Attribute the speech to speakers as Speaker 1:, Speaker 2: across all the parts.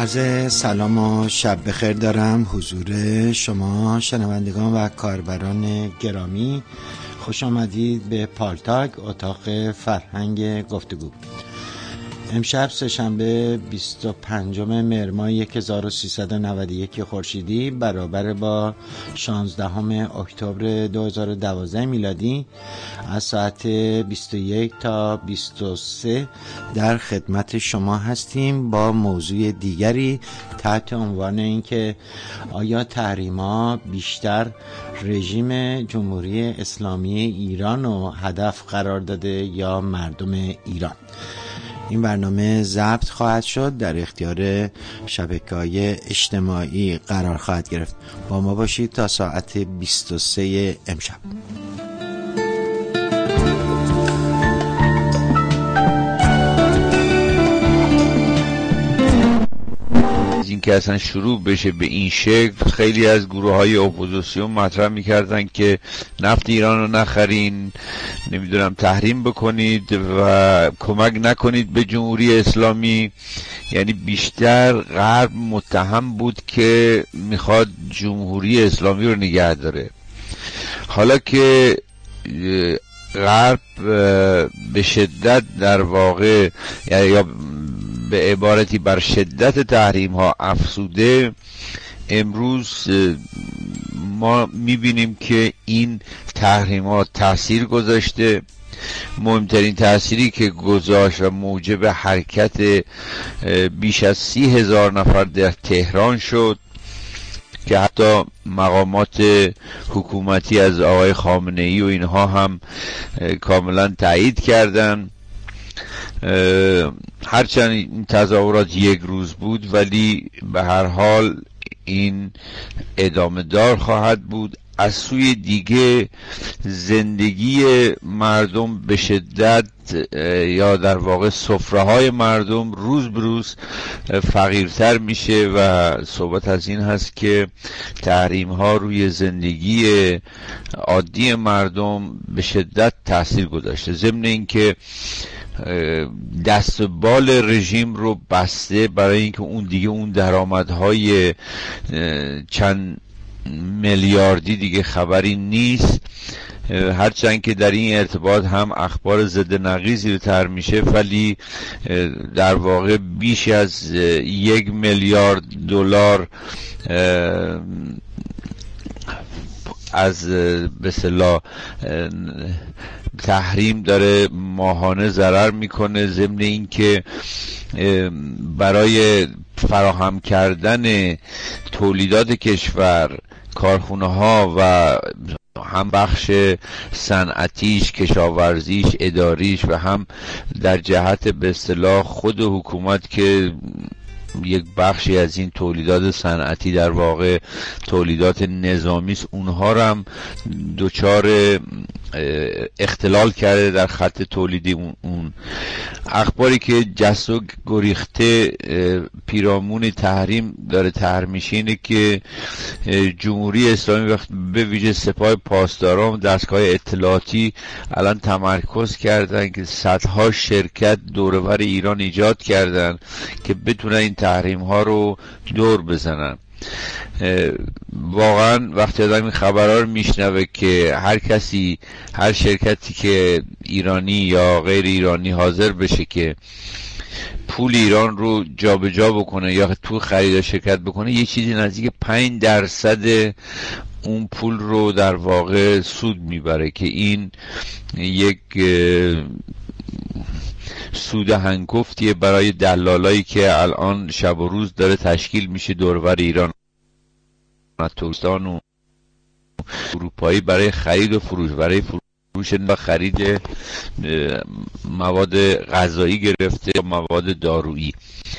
Speaker 1: عرض سلام و شب بخیر دارم حضور شما شنوندگان و کاربران گرامی. خوش آمدید به پالتاک، اتاق فرهنگ گفتگو. امشب سه‌شنبه 25 مهر ماه 1391 خورشیدی برابر با 16 اکتبر 2012 میلادی از ساعت 21 تا 23 در خدمت شما هستیم با موضوع دیگری تحت عنوان اینکه آیا تحریم‌ها بیشتر رژیم جمهوری اسلامی ایران رو هدف قرار داده یا مردم ایران. این برنامه ضبط خواهد شد، در اختیار شبکه‌های اجتماعی قرار خواهد گرفت. با ما باشید تا ساعت 23 امشب.
Speaker 2: این که اصلا شروع بشه به این شکل، خیلی از گروه‌های اپوزیسیون مطرح می‌کردن که نفت ایران رو نخرین، نمیدونم تحریم بکنید و کمک نکنید به جمهوری اسلامی. یعنی بیشتر غرب متهم بود که میخواد جمهوری اسلامی رو نگه داره، حالا که غرب به شدت در واقع یا به عبارتی بر شدت تحریم ها افزوده، امروز ما میبینیم که این تحریم ها تأثیر گذاشته. مهمترین تأثیری که گذاشت و موجب حرکت بیش از 30,000 نفر در تهران شد که حتی مقامات حکومتی از آقای خامنه‌ای و اینها هم کاملا تایید کردن. هرچند این تظاهرات یک روز بود، ولی به هر حال این ادامه دار خواهد بود. از سوی دیگه زندگی مردم به شدت یا در واقع سفره‌های مردم روز به روز فقیرتر میشه و صحبت از این هست که تحریم ها روی زندگی عادی مردم به شدت تاثیر گذاشته. ضمن اینکه دست بال رژیم رو بسته برای اینکه اون درآمدهای چند میلیاردی دیگه خبری نیست. هرچند که در این ارتباط هم اخبار ضد نقیضی رو تر میشه، ولی در واقع بیش از 1 میلیارد دلار از به اصطلاح تحریم داره ماهانه ضرر میکنه. ضمن اینکه برای فراهم کردن تولیدات کشور، کارخونه ها و هم بخش صنعتیش، کشاورزیش، اداریش و هم در جهت به اصطلاح خود حکومت که یک بخشی از این تولیدات صنعتی در واقع تولیدات نظامی است، اونها رو هم دچار اختلال کرده در خط تولیدی. اون اخباری که جست و گریخته پیرامون تحریم داره طرح میشه اینه که جمهوری اسلامی وقت به ویژه سپاه پاسداران و دستگاه اطلاعاتی الان تمرکز کردن که صدها شرکت دور و بر ایران ایجاد کردن که بتونن این تحریم ها رو دور بزنن. واقعا وقتی آدم این خبرها رو میشنوه که هر شرکتی که ایرانی یا غیر ایرانی حاضر بشه که پول ایران رو جابجا بکنه یا تو خرید شرکت بکنه، یه چیزی نزدیک 5% اون پول رو در واقع سود میبره، که این یک سود هنگفتیه برای دلالایی که الان شب و روز داره تشکیل میشه دوربر ایران، ترکستان و اروپایی، برای خرید و فروش، برای فروش و خرید مواد غذایی گرفته یا مواد دارویی.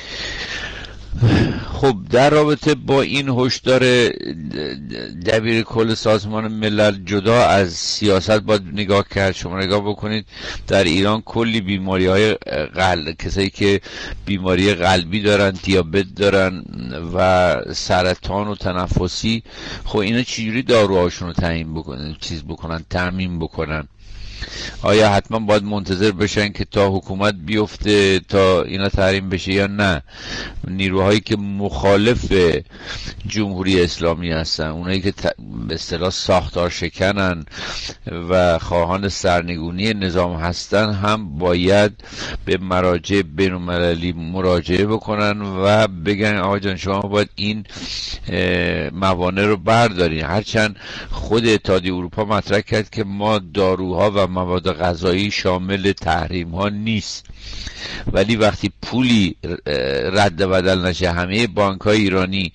Speaker 2: خب در رابطه با این هشدار دبیر کل سازمان ملل، جدا از سیاست باید نگاه کرد. شما نگاه بکنید در ایران کلی بیماری های کسایی که بیماری قلبی دارن، دیابت دارن و سرطان و تنفسی، خب اینا چجوری داروهاشون رو تامین بکنن، تامین بکنن؟ آیا حتما باید منتظر بشن که تا حکومت بیفته تا اینا تحریم بشه یا نه؟ نیروهایی که مخالف جمهوری اسلامی هستن، اونایی که به اصطلاح ساختار شکنن و خواهان سرنگونی نظام هستن هم باید به مراجع بین‌المللی مراجعه بکنن و بگن آقا جان شما باید این موانع رو بردارین. هرچند خود اتحادیه اروپا مطرح کرد که ما داروها و مواد غذایی شامل تحریم ها نیست، ولی وقتی پولی رد بدل نشه، همه بانک های ایرانی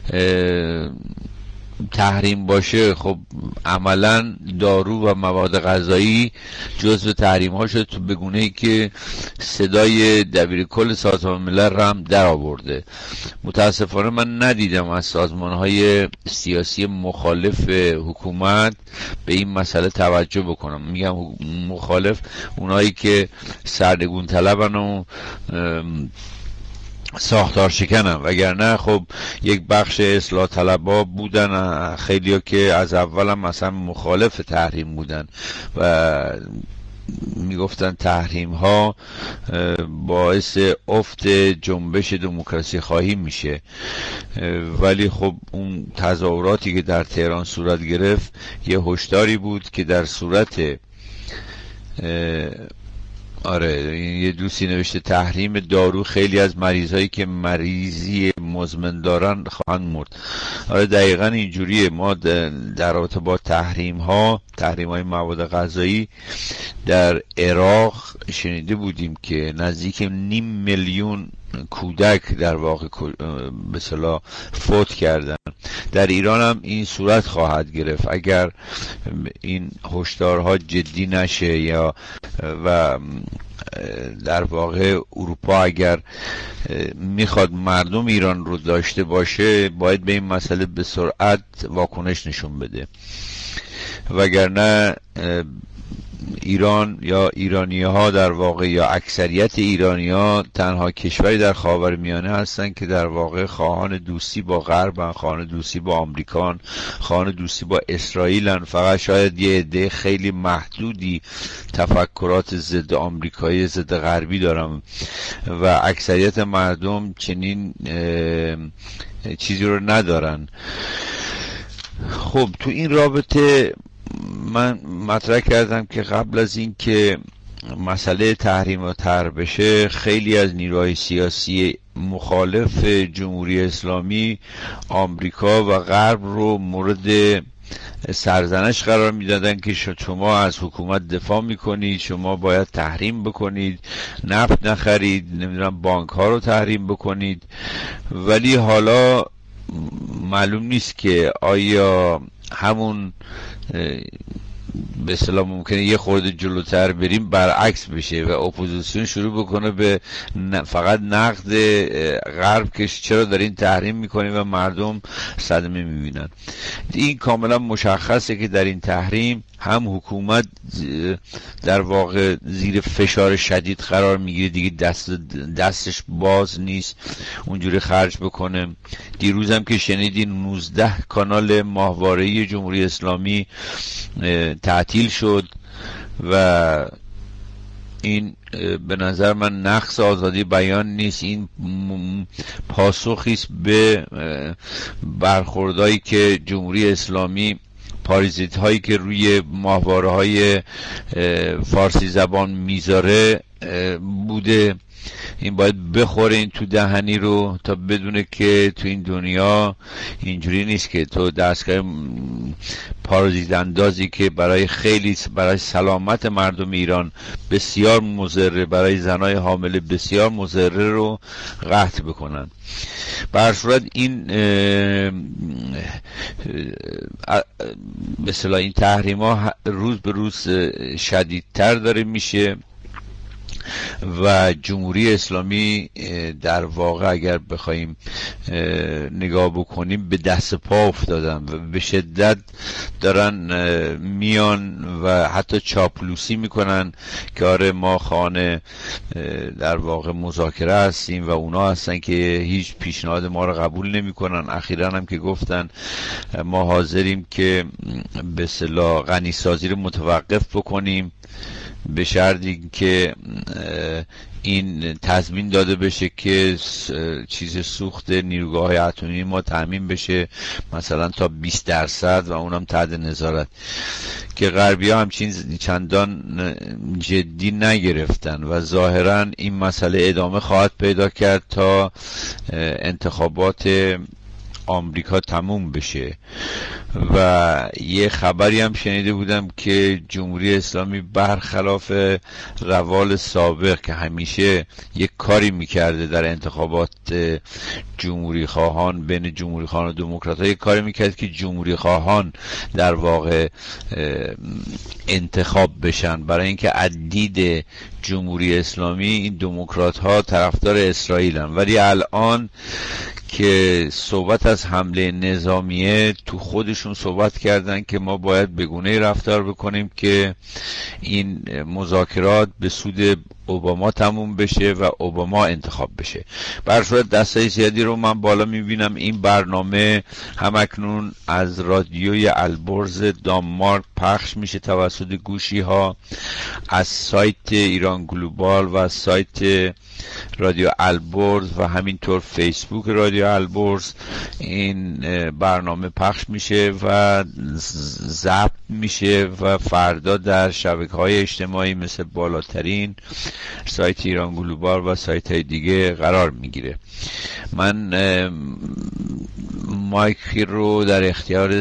Speaker 2: تحریم باشه، خب عملا دارو و مواد غذایی جزو تحریم ها شد، تو بگونه ای که صدای دبیرکل سازمان ملل هم در آورده. متاسفانه من ندیدم از سازمان های سیاسی مخالف حکومت به این مسئله توجه بکنم. میگم مخالف، اونایی که سرنگون طلبن و ساختار شکنن، وگرنه خب یک بخش اصلاح طلبا بودن، خیلیا که از اول هم مثلا مخالف تحریم بودن و میگفتن تحریم ها باعث افت جنبش دموکراسی خواهی میشه. ولی خب اون تظاهراتی که در تهران صورت گرفت یه هشداری بود که در صورت یه دوستی نوشته تحریم دارو خیلی از مریضایی که مریضی مزمن دارن خواهند مرد. دقیقا اینجوریه. ما در رابطه با تحریم های مواد غذایی در عراق شنیده بودیم که نزدیک 500,000 کودک در واقع به اصطلاح فوت کردن. در ایران هم این صورت خواهد گرفت اگر این هشدارها جدی نشه، یا و در واقع اروپا اگر میخواد مردم ایران رو داشته باشه باید به این مسئله به سرعت واکنش نشون بده، وگرنه ایران یا ایرانی ها در واقع یا اکثریت ایرانی ها تنها کشوری در خاورمیانه هستن که در واقع خواهان دوستی با غرب، خواهان دوستی با آمریکان، خواهان دوستی با اسرائیل. فقط شاید یه عده خیلی محدودی تفکرات ضد آمریکایی، ضد غربی دارن و اکثریت مردم چنین چیزی رو ندارن. خب تو این رابطه من مطرح کردم که قبل از این که مسئله تحریم طرح بشه، خیلی از نیروهای سیاسی مخالف جمهوری اسلامی آمریکا و غرب رو مورد سرزنش قرار میدادن که شما از حکومت دفاع میکنید، شما باید تحریم بکنید، نفت نخرید، نمیدونم بانک ها رو تحریم بکنید. ولی حالا معلوم نیست که آیا همون به اصطلاح ممکنه یه خورده جلوتر بریم برعکس بشه و اپوزیسیون شروع بکنه به فقط نقد غرب که چرا دارین تحریم میکنین و مردم صدمه میبینن. این کاملا مشخصه که در این تحریم هم حکومت در واقع زیر فشار شدید قرار میگیره، دیگه دستش باز نیست اونجوری خرج بکنه. دیروز هم که شنیدین 19 کانال ماهواره‌ای جمهوری اسلامی تعطیل شد و این به نظر من نقص آزادی بیان نیست، این پاسخی است به برخوردایی که جمهوری اسلامی، پاریزیت هایی که روی ماهواره های فارسی زبان میذاره بوده. این باید بخوره این تو دهنی رو تا بدونه که تو این دنیا اینجوری نیست که تو دستگاه پارازیت اندازی که برای سلامت مردم ایران بسیار مضره، برای زنای حامله بسیار مضره رو قطع بکنن. به هر صورت این به اصطلاح این تحریم ها روز به روز شدیدتر داره میشه و جمهوری اسلامی در واقع اگر بخوایم نگاه بکنیم به دست پا افتادن و به شدت دارن میان و حتی چاپلوسی میکنن که آره ما خانه در واقع مذاکره هستیم و اونا هستن که هیچ پیشنهاد ما رو قبول نمیکنن. اخیراً هم که گفتن ما حاضریم که به اصطلاح غنیسازی رو متوقف بکنیم به شرطی که این تضمین داده بشه که چیز سوخت نیروگاه‌های اتمی ما تضمین بشه مثلا تا 20% و اونم تحت نظارت، که غربی‌ها همچین چندان جدی نگرفتن و ظاهراً این مسئله ادامه خواهد پیدا کرد تا انتخابات آمریکا تموم بشه. و یه خبری هم شنیده بودم که جمهوری اسلامی برخلاف روال سابق که همیشه یک کاری میکرده در انتخابات جمهوری خواهان بین جمهوری خواهان و دموکرات ها، یک کاری میکرد که جمهوری خواهان در واقع انتخاب بشن، برای اینکه از دید جمهوری اسلامی این دموکرات ها طرفدار اسرائیل هم. ولی الان که صحبت از حمله نظامیه تو خودشون صحبت کردن که ما باید به گونه‌ای رفتار بکنیم که این مذاکرات به سود اوباما تموم بشه و اوباما انتخاب بشه. بر صورت دستای زیادی رو من بالا میبینم این برنامه همکنون از رادیوی البرز دانمارک پخش میشه توسط گوشی ها، از سایت ایران گلوبال و سایت رادیو البرز و همینطور فیسبوک رادیو البرز این برنامه پخش میشه و ضبط میشه و فردا در شبکه‌های اجتماعی مثل بالاترین، سایت ایران گلوبال و سایت های دیگه قرار میگیره. من مایکی رو در اختیار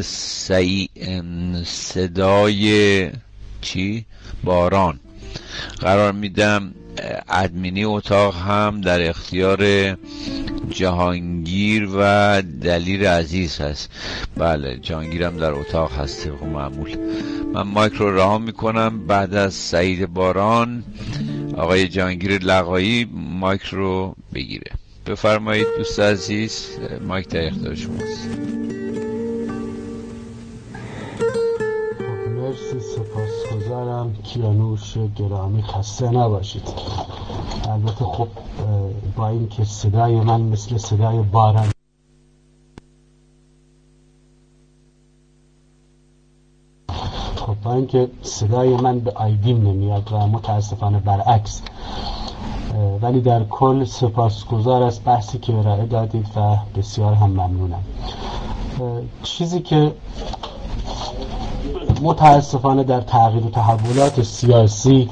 Speaker 2: صدای باران قرار میدم. ادمینی اتاق هم در اختیار جهانگیر و دلیر عزیز هست. بله جهانگیرم در اتاق هست طبق معمول. من مایک رو رها میکنم. بعد از سعید باران آقای جهانگیر لقایی مایک رو بگیره. بفرمایید دوست عزیز، مایک در اختیار شماست.
Speaker 3: مرسی، سپاسگزارم. کیانوش گرامی خسته نباشید. البته خب با این که صدای من مثل صدای باران با اینکه صدای من به آیدیم نمیاد و متاسفانه برعکس، ولی در کل سپاسگزار از بحثی که ارائه دادید و بسیار هم ممنونم. چیزی که متاسفانه در تغییر و تحولات سیاسی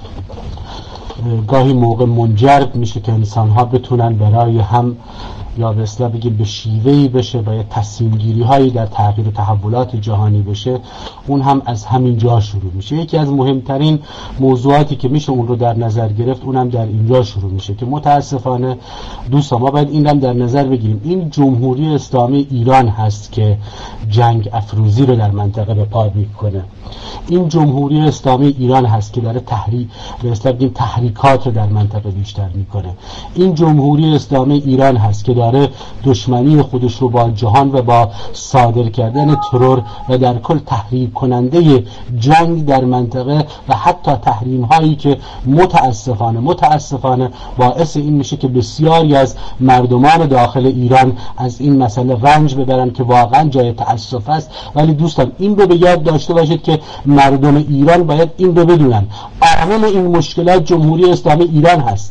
Speaker 3: گاهی موقع منجر میشه که انسان‌ها بتونن برای هم یا به اصطلاح بگیم به شیوهی بشه و یا تصمیم گیری هایی در تغییر و تحولات جهانی بشه، اون هم از همین جا شروع میشه. یکی از مهمترین موضوعاتی که میشه اون رو در نظر گرفت اونم در اینجا شروع میشه که متاسفانه دوستان ما باید این هم در نظر بگیریم. این جمهوری اسلامی ایران هست که جنگ افروزی رو در منطقه به پا میکنه. این جمهوری اسلامی ایران هست که داره تحریکات رو در منطقه بیشتر میکنه. این جمهوری اسلامی ایران هست که داره دشمنی خودش رو با جهان و با صادر کردن ترور و در کل تحریک کننده جنگ در منطقه و حتی تحریم هایی که متاسفانه باعث این میشه که بسیاری از مردمان داخل ایران از این مسئله رنج ببرن که واقعا جای تأسف است. ولی دوستان این رو به یاد داشته باشید که مردم ایران باید این رو بدونن، عامل این مشکلات جمهوری اسلامی ایران هست.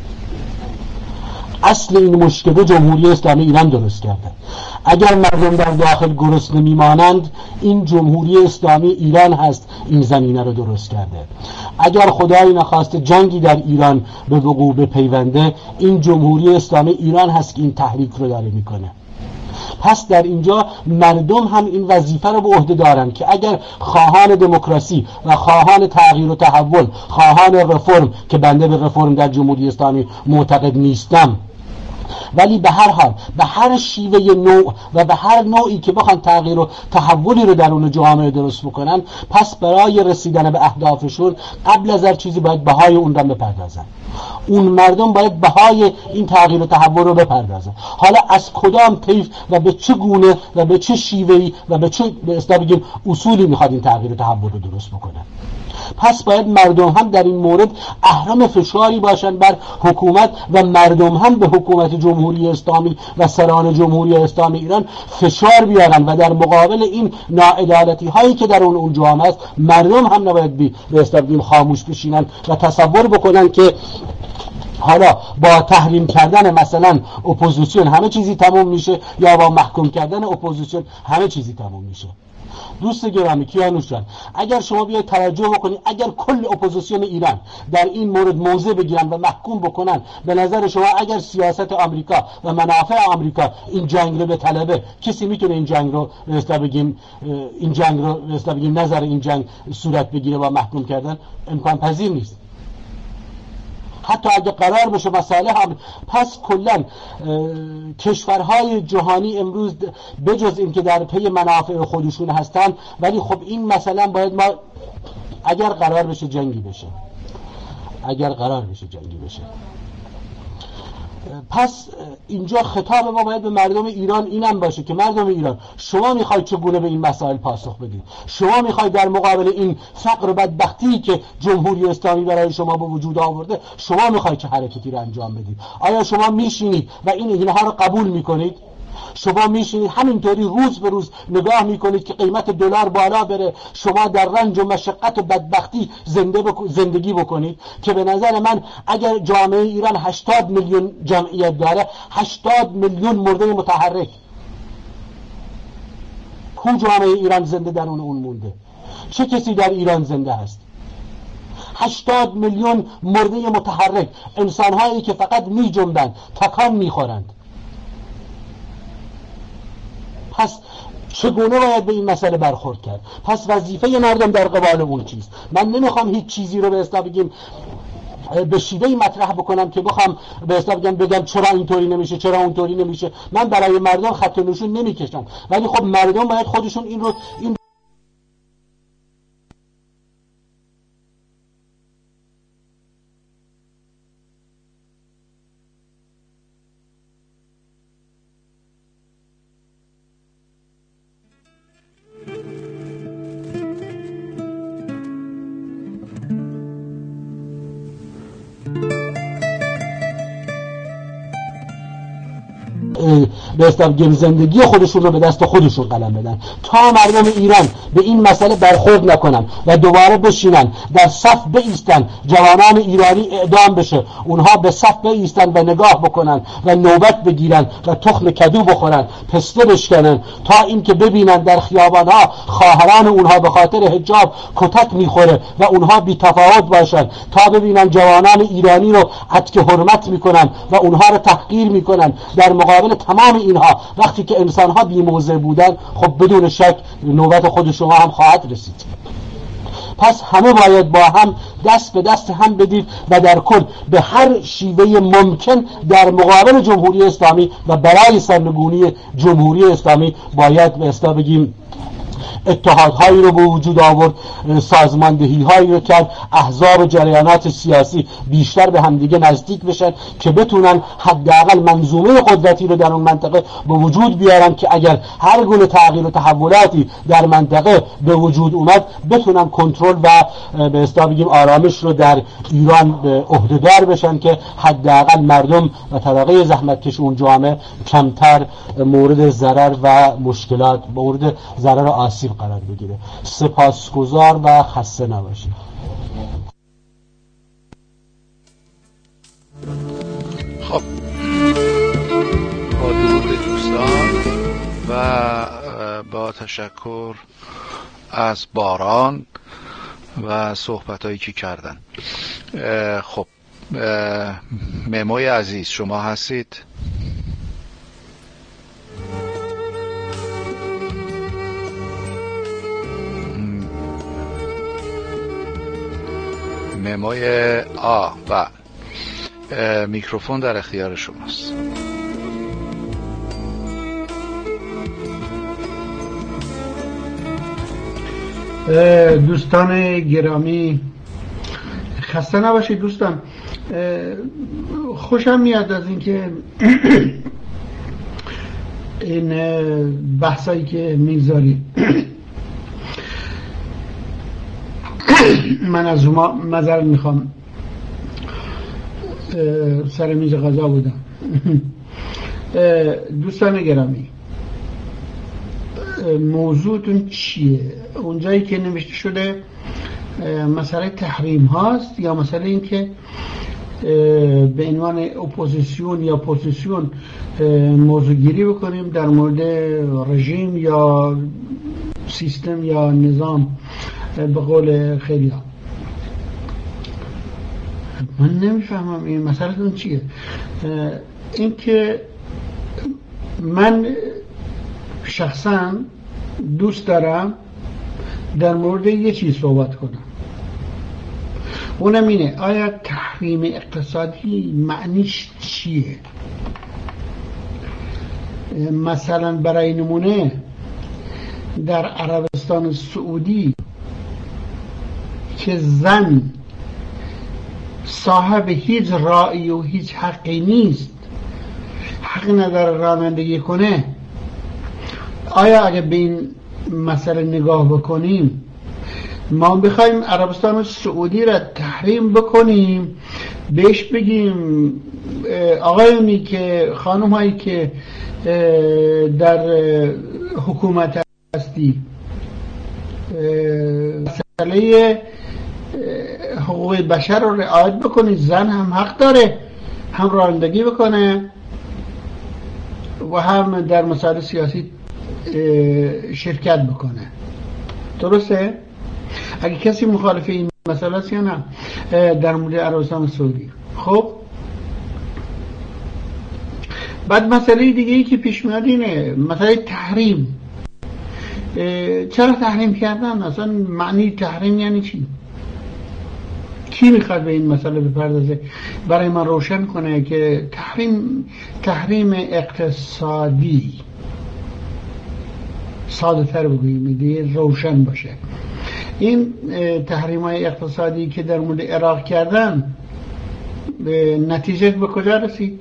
Speaker 3: اصل این مشکل جمهوری اسلامی ایران درست کرده. اگر مردم در داخل گرسنه میمانند، این جمهوری اسلامی ایران هست این زمینه رو درست کرده. اگر خدایی نخواسته جنگی در ایران به وقوع بپیونده، این جمهوری اسلامی ایران هست که این تحریک رو داره میکنه. پس در اینجا مردم هم این وظیفه رو به عهده دارن که اگر خواهان دموکراسی و خواهان تغییر و تحول، خواهان رفرم که بنده به رفرم در جمهوری اسلامی معتقد نیستم، ولی به هر حال به هر شیوه نوع و به هر نوعی که بخوان تغییر و تحولی رو در اون جامعه درست بکنن، پس برای رسیدن به اهدافشون قبل از هر چیزی باید بهای اون رو بپردازن. اون مردم باید بهای این تغییر و تحول رو بپردازن. حالا از کدام طیف و به چه گونه و به چه شیوهی و به چه به اصطلاح بگیم اصولی میخواد این تغییر و تحول رو درست بکنن. پس باید مردم هم در این مورد اهرم فشاری باشن بر حکومت و مردم هم به حکومت جمهوری اسلامی و سران جمهوری اسلامی ایران فشار بیارن و در مقابل این ناعدالتی هایی که در اون جامعه است مردم هم نباید به اصطلاح بگیم خاموش بشینن و تصور بکنن که حالا با تحریم کردن مثلا اپوزیسیون همه چیزی تموم میشه یا با محکوم کردن اپوزیسیون همه چیزی تموم میشه. دوست گرامی کیانوش جان، اگر شما بیاید توجه بکنید، اگر کل اپوزیسیون ایران در این مورد موضع بگیرن و محکوم بکنن، به نظر شما اگر سیاست آمریکا و منافع آمریکا این جنگ رو به طلبه، کسی میتونه این جنگ رو نظر این جنگ صورت بگیره و محکوم کردن؟ امکان پذیر نیست. حتی اگه قرار بشه مسائل هم، پس کلا کشورهای جهانی امروز بجز این که در پی منافع خودشون هستن، ولی خب این مثلا باید ما اگر قرار بشه جنگی بشه پس اینجا خطاب ما باید به مردم ایران اینم باشه که مردم ایران، شما میخواید چگونه به این مسائل پاسخ بدید؟ شما میخواید در مقابل این فقر و بدبختی که جمهوری اسلامی برای شما به وجود آورده، شما میخواید چه حرکتی رو انجام بدید؟ آیا شما میشینید و اینها رو قبول میکنید؟ شما میشینید همینطوری روز به روز نگاه میکنید که قیمت دلار بالا بره، شما در رنج و مشقت و بدبختی زندگی بکنید؟ که به نظر من اگر جامعه ایران 80 میلیون جمعیت داره، 80 میلیون مرده متحرک، کو جامعه ایران زنده در اون مونده؟ چه کسی در ایران زنده هست؟ 80 میلیون مرده متحرک، انسانهایی که فقط میجنبند، تکان میخورند. پس چگونه باید به این مسئله برخورد کرد؟ پس وظیفه مردم در قبال اون چیست؟ من نمیخوام هیچ چیزی رو به اصطلاح بگیم به شیوهی مطرح بکنم که بخوام به اصطلاح بگم چرا اینطوری نمیشه، چرا اونطوری نمیشه. من برای مردم خط و نشون نمیکشم، ولی خب مردم باید خودشون این به اصطلاح زندگی خودشون رو به دست خودشون قلم بدن. تا مردم ایران به این مسئله برخورد نکنن و دوباره بشینن در صف بایستن، جوانان ایرانی اعدام بشه، اونها به صف بایستن و نگاه بکنن و نوبت بگیرن و تخم کدو بخورن، پسته بشکنن، تا اینکه ببینن در خیابانها خواهران اونها به خاطر حجاب کتک میخوره و اونها بی تفاوت باشن، تا ببینن جوانان ایرانی رو عطک حرمت میکنن و اونها رو تحقیر میکنن. در مقابل تمام اینها وقتی که انسانها بی موضع بودن، خب بدون شک نوبت خود شما هم خواهد رسید. پس همه باید با هم دست به دست هم بدید و در کل به هر شیوه ممکن در مقابل جمهوری اسلامی و برای سرنگونی جمهوری اسلامی باید به اصطلاح بگیم اتحادهایی رو به وجود آورد، سازماندهی هایی رو کرد، احزاب و جریانات سیاسی بیشتر به همدیگه نزدیک بشن که بتونن حداقل منظومه قدرتی رو در اون منطقه به وجود بیارن که اگر هر گونه تغییر و تحولاتی در منطقه به وجود اومد بتونن کنترل و به اصطلاح بگیم آرامش رو در ایران به عهده‌دار بشن که حداقل مردم و طبقه زحمتکش اون جامعه کمتر مورد ضرر و مشکلات، مورد ضرر و آسیب قرار بگیره. سپاسگزار و خسته نباشید.
Speaker 2: خب با درود دوستان و با تشکر از باران و صحبتایی که کردن. خب مموی عزیز شما هستید؟ مموی و میکروفون در اختیار شماست.
Speaker 4: دوستان گرامی، خسته نباشید دوستان. خوشم میاد از اینکه این بحثایی که میگذارید. من از شما معذرت میخوام، سر میز غذا بودم. دوستان گرامی، موضوعتون چیه؟ اونجایی که نوشته شده مسئله تحریم هاست یا مسئله این که به عنوان اپوزیسیون یا پوزیسیون موضوع گیری بکنیم در مورد رژیم یا سیستم یا نظام به قول خیلی ها. من نمیفهمم این مسئلهتون چیه. این که من شخصا دوست دارم در مورد یه چیز صحبت کنم، اونم اینه آیا تحریم اقتصادی معنیش چیه؟ مثلا برای نمونه در عربستان سعودی که زن صاحب هیچ رأی و هیچ حقی نیست، حق نداره رانندگی کنه، آیا اگه به این مسئله نگاه بکنیم ما بخوایم عربستان سعودی را تحریم بکنیم، بهش بگیم آقایونی که خانم هایی که در حکومت هستی مسئله حقوق بشر رو رعایت بکنید، زن هم حق داره هم رانندگی بکنه و هم در مسائل سیاسی شرکت بکنه. درسته؟ اگه کسی مخالف این مسئله است یا نه در مورد عربستان سعودی. خب بعد مسئله دیگه ای که پیش میاد اینه مسئله تحریم. چرا تحریم کردن؟ اصلا معنی تحریم یعنی چی؟ کی میخواد به این مسئله بپردازه برای من روشن کنه که تحریم اقتصادی، ساده تر بگوییم دیگه روشن باشه، این تحریم های اقتصادی که در مورد عراق کردن نتیجه به کجا رسید؟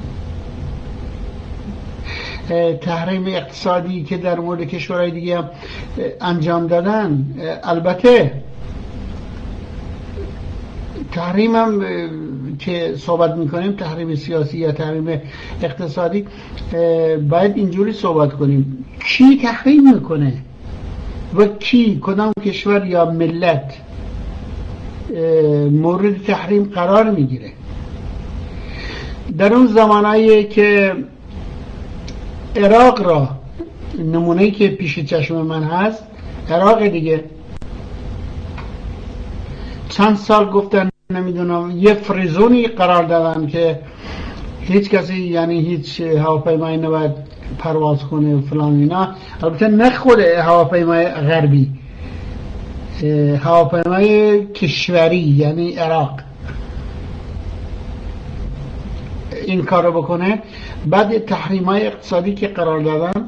Speaker 4: تحریم اقتصادی که در مورد کشورهای دیگه هم انجام دادن، البته تحریم هم که صحبت میکنیم تحریم سیاسی یا تحریم اقتصادی باید اینجوری صحبت کنیم کی تحریم میکنه و کی، کدام کشور یا ملت مورد تحریم قرار میگیره. در اون زمانایی که عراق را نمونه‌ای که پیش چشم من هست، عراق دیگه چند سال گفتن نمیدونم یه فریزونی قرار دادن که هیچ کسی یعنی هیچ هواپیمایی نباید پرواز کنه و فلان اینا. البته نه خود هواپیمای غربی، هواپیمای کشوری یعنی عراق این کارو بکنه. بعد تحریم‌های اقتصادی که قرار دادن،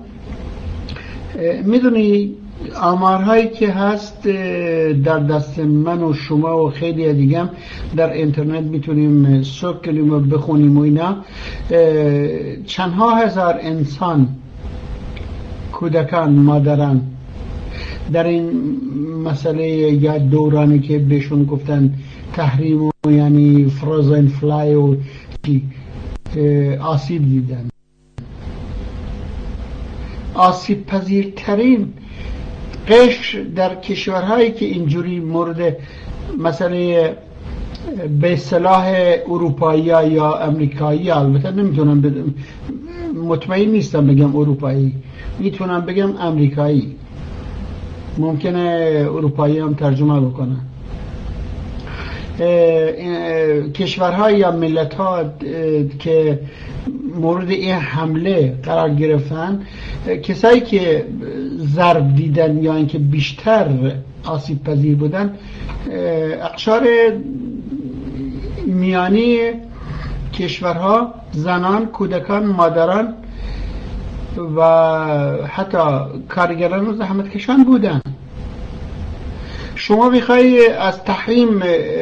Speaker 4: میدونی آمارهایی که هست در دست من و شما و خیلی دیگه در اینترنت میتونیم سرچ کنیم و بخونیم و اینا، چندها هزار انسان، کودکان، مادران در این مسئله یا دورانی که بهشون گفتن تحریم و یعنی فروزن فلای و آسیب دیدن. آسیب پذیرترین قشر در کشورهایی که اینجوری مورد مسئله به اصطلاح اروپایی یا امریکایی، البته نمیتونم مطمئن نیستم بگم اروپایی، میتونم بگم امریکایی، ممکنه اروپایی هم ترجمه بکنن. کشورها یا ملت ها که مورد این حمله قرار گرفتن، کسایی که ضرب دیدن یا اینکه بیشتر آسیب پذیر بودن، اقشار میانی کشورها، زنان، کودکان، مادران و حتی کارگران و زحمتکشان بودن. شما میخوای از تحریم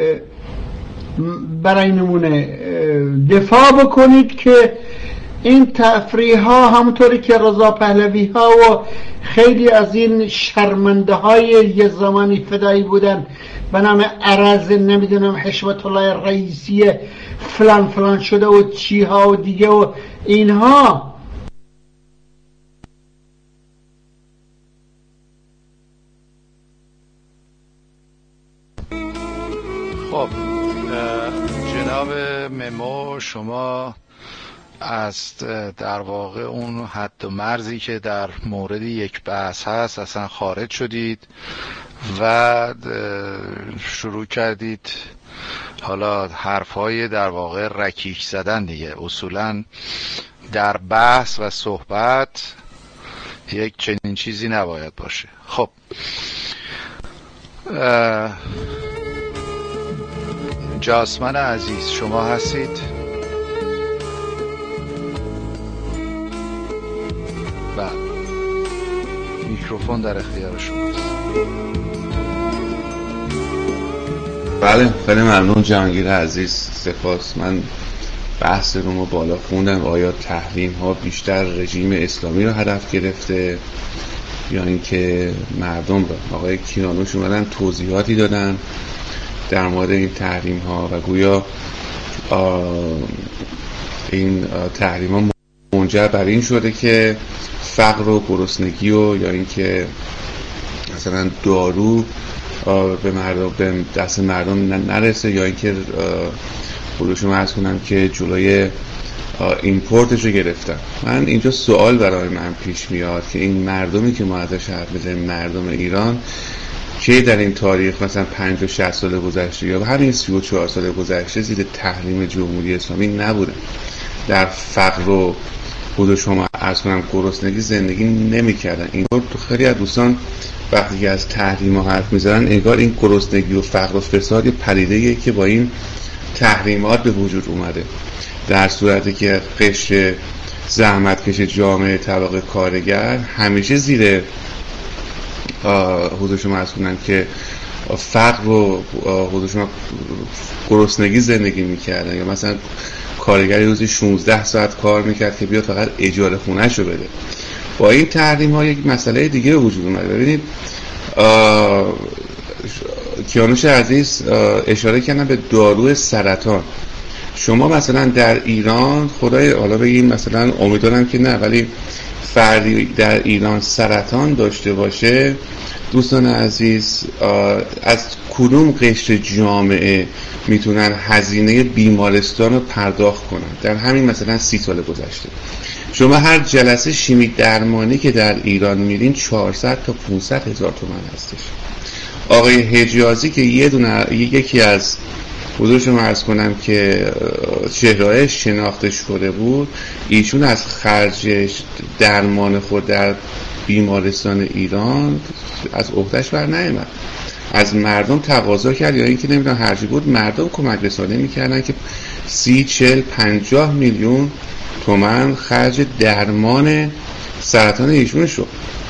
Speaker 4: برای نمونه دفاع بکنید که این تفریح ها همونطوری که رضا پهلوی ها و خیلی از این شرمنده های یه زمانی فدایی بودن به نام عرض نمیدونم حشمت الله رئیسی فلان فلان شده و چی ها و دیگه و اینها،
Speaker 5: خب جناب ممو، شما از در واقع اون حد و مرزی که در مورد یک بحث هست اصلا خارج شدید و شروع کردید حالا حرفای در واقع رکیک زدن دیگه. اصولا در بحث و صحبت یک چنین چیزی نباید باشه. خب جاسمن عزیز شما هستید؟ بله، میکروفون در اختیار شماست.
Speaker 6: بله، خیلی ممنون جهانگیر عزیز، سپاس. من بحث رو بالا خوندم. آیا تحریم ها بیشتر رژیم اسلامی رو هدف گرفته یا اینکه مردم رو؟ آقای کیانوش اومدن توضیحاتی دادن در مورد این تحریم ها و گویا این تحریم ها منجر بر این شده که فقر و گرسنگی و یا اینکه مثلا دارو به دست مردم نرسه، یا اینکه خودشون عرض کنم که جلوی ایمپورتش رو گرفتن. من اینجا سوال برای من پیش میاد که این مردمی که ما ازش حرف میزنیم، مردم ایران، که در این تاریخ مثلا 50 و 60 سال گذشته یا همین 34 سال گذشته زیر تحریم جمهوری اسلامی نبودن، در فقر و خود شما عرض کنم گرسنگی زندگی نمی‌کردن. اینطور تو خیلی از دوستان وقتی از تحریم ها حرف می‌زنن انگار این گرسنگی و فقر و فساد پدیده‌ایه که با این تحریمات به وجود اومده، در صورتی که قشر زحمتکش جامعه طبقه کارگر همیشه زیر حضور شما عرض کنن که فقر و حضور شما گرسنگی زندگی میکردن، یا مثلا کارگری روزی 16 ساعت کار میکرد که بیاد فقط اجاره خونه‌ش رو بده. با این تحریم ها یک مسئله دیگه وجود اومده. ببینید کیانوش عزیز اشاره کردن به دارو سرطان. شما مثلا در ایران، خدای حالا بگیم مثلا امیدوارم که نه، ولی فردی در ایران سرطان داشته باشه، دوستان عزیز از کدوم قشر جامعه میتونن هزینه بیمارستان رو پرداخت کنن؟ در همین مثلا 30 سال گذشته شما هر جلسه شیمی درمانی که در ایران میرین 400 تا 500 هزار تومان هستش. آقای حجازی که یکی از حضور شما عرض کنم که چهره‌ای شناخته شده بود، ایشون از خرج درمان خود در بیمارستان ایران از عهده‌اش بر نیامد، از مردم تقاضا کرد، یا اینکه نمیدونم هرچی بود مردم کمک رسانی میکردن که 30 40 50 میلیون تومان خرج درمان سرطان ایشون شد.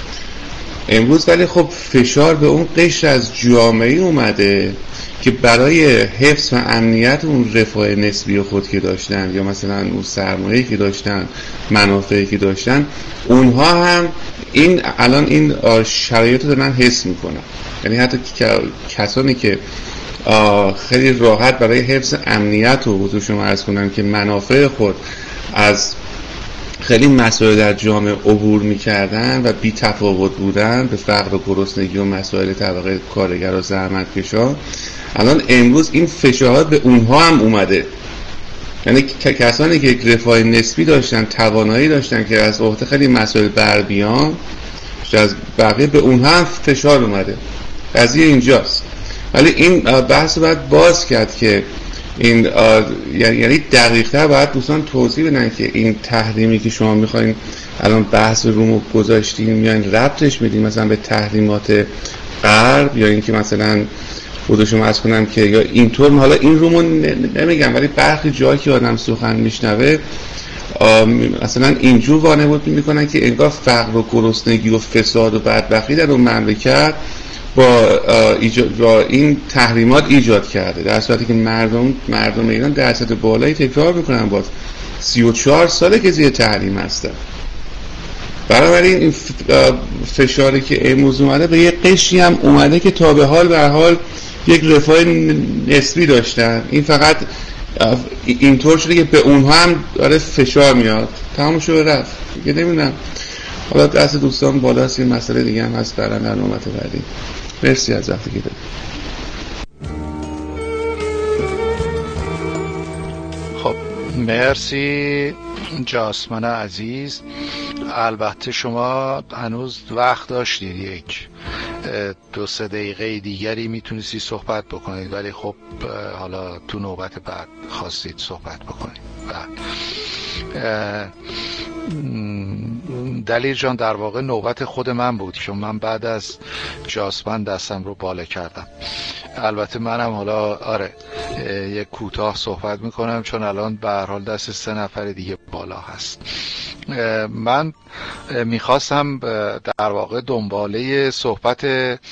Speaker 6: امروز ولی خب فشار به اون قشر از جامعه اومده که برای حفظ و امنیت اون رفاه نسبی خود که داشتن، یا مثلا اون سرمایه‌ای که داشتن، منافعی که داشتن، اونها هم این الان این شرایط رو دارن حس میکنن. یعنی حتی کسانی که خیلی راحت برای حفظ امنیت و حضور شما عرض کنم که منافع خود از خیلی مسائل در جامعه عبور میکردن و بی تفاوت بودن به فقر و گرسنگی و مسائل طبقه کارگر و زحمتکشان، الان امروز این فشارات به اونها هم اومده. یعنی کسانی که یک رفاه نسبی داشتن، توانایی داشتن که از عهده خیلی مسائل بر بیان، از بقیه به اونها هم فشار اومده. قضیه اینجاست. ولی این بحث رو باید باز کرد که این یعنی دقیق‌تر باید دوستان توضیح بدن که این تحریمی که شما میخواین الان بحث رومو گذاشتین، میاین ربطش میدین مثلا به تحریمات غرب، یا اینکه مثلا خود شما عرض کنم که یا اینطور، حالا این رومو نمیگم ولی برخی جایی که آدم سخن میشنوه مثلا اینجور وانمود میکنن که انگار فقر و گرسنگی و فساد و بدبختی در اون مملکت با این تحریمات ایجاد کرده، در صورتی که مردم ایران در سطح بالایی تکرار میکنن باز 34 ساله که زیر تحریم هستن. بنابراین این فشاری که امروز اومده به یه قشری هم اومده که تا به حال یک رفاه نسبی داشتن، این فقط اینطور شده که به اونها هم داره فشار میاد، تمام شده رفت دیگه. نمیدونم، حالا دست دوستان بالاست، یه مسئله دیگه هم هست برای در نوبت بعدی. مرسی از وقتی که دادید.
Speaker 5: خب مرسی جاسمن عزیز. البته شما هنوز وقت داشتید، یک 2-3 دقیقه دیگری میتونستی صحبت بکنید، ولی خب حالا تو نوبت بعد خواستید صحبت بکنید. دلیر جان در واقع نوبت خود من بود که من بعد از جاسمن دستم رو بالا کردم. البته منم حالا یک کوتاه صحبت میکنم چون الان به هر حال دست 3 نفر دیگه بالا هست. من میخواستم در واقع دنباله صحبت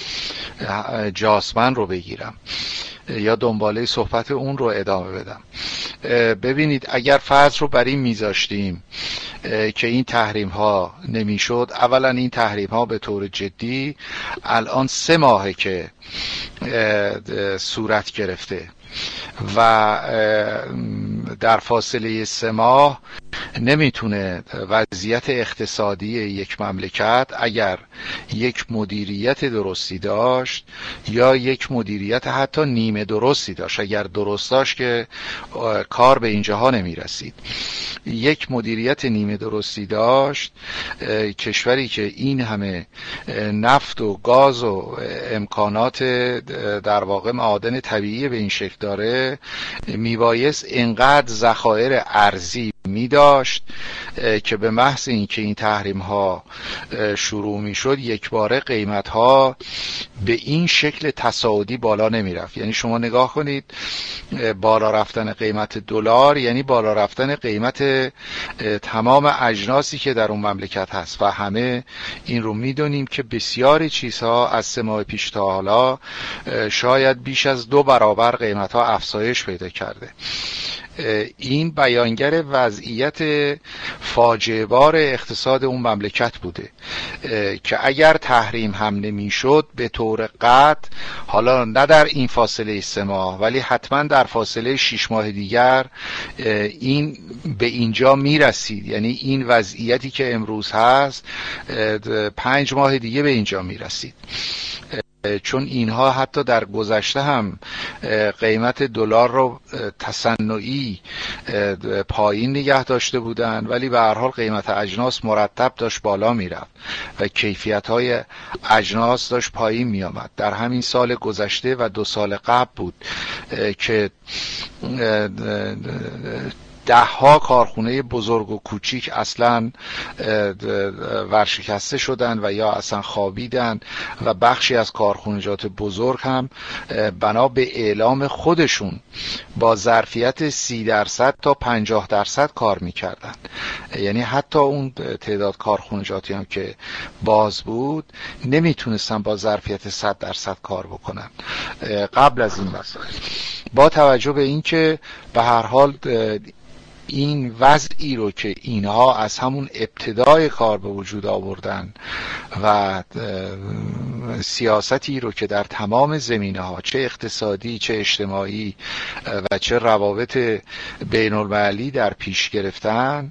Speaker 5: جاسمن رو بگیرم یا دنباله صحبت اون رو ادامه بدم. ببینید اگر فرض رو بر این میذاشتیم که این تحریم ها نمیشد، اولا این تحریم ها به طور جدی الان 3 ماهه که صورت گرفته و در فاصله 3 ماه نمیتونه وضعیت اقتصادی یک مملکت اگر یک مدیریت درستی داشت یا یک مدیریت حتی نیمه درستی داشت، اگر درست داشت که کار به اینجاها نمیرسید، یک مدیریت نیمه درستی داشت، کشوری که این همه نفت و گاز و امکانات در واقع معادن طبیعی به این شکل داره، میبایست اینقدر ذخایر ارزی می داشت که به محض اینکه این تحریم ها شروع می شد یک باره قیمت ها به این شکل تصاعدی بالا نمی رفت. یعنی شما نگاه کنید، بالا رفتن قیمت دلار یعنی بالا رفتن قیمت تمام اجناسی که در اون مملکت هست و همه این رو می دونیم که بسیاری چیزها از 3 ماه پیش تا حالا شاید بیش از 2 برابر قیمت ها افزایش پیدا کرده. این بیانگر وضعیت فاجعه بار اقتصاد اون مملکت بوده که اگر تحریم هم نمیشد به طور قطع، حالا نه در این فاصله 3 ماه ولی حتما در فاصله 6 ماه دیگر این به اینجا میرسید. یعنی این وضعیتی که امروز هست 5 ماه دیگه به اینجا میرسید، چون اینها حتی در گذشته هم قیمت دلار رو تصنعی پایین نگه داشته بودن، ولی به هر حال قیمت اجناس مرتب داشت بالا میرفت و کیفیت‌های اجناس داشت پایین می آمد. در همین سال گذشته و 2 سال قبل بود که 10 ها کارخونه بزرگ و کوچیک اصلا ورشکسته شدن و یا اصلا خوابیدن و بخشی از کارخانجات بزرگ هم بنا به اعلام خودشون با ظرفیت 30% تا 50% کار میکردن. یعنی حتی اون تعداد کارخانجاتی هم که باز بود نمیتونستن با ظرفیت 100% کار بکنن قبل از این مسائل. با توجه به این که به هر حال این وضعی رو که اینها از همون ابتدای کار به وجود آوردن و سیاستی رو که در تمام زمینه‌ها چه اقتصادی چه اجتماعی و چه روابط بین المللی در پیش گرفتن،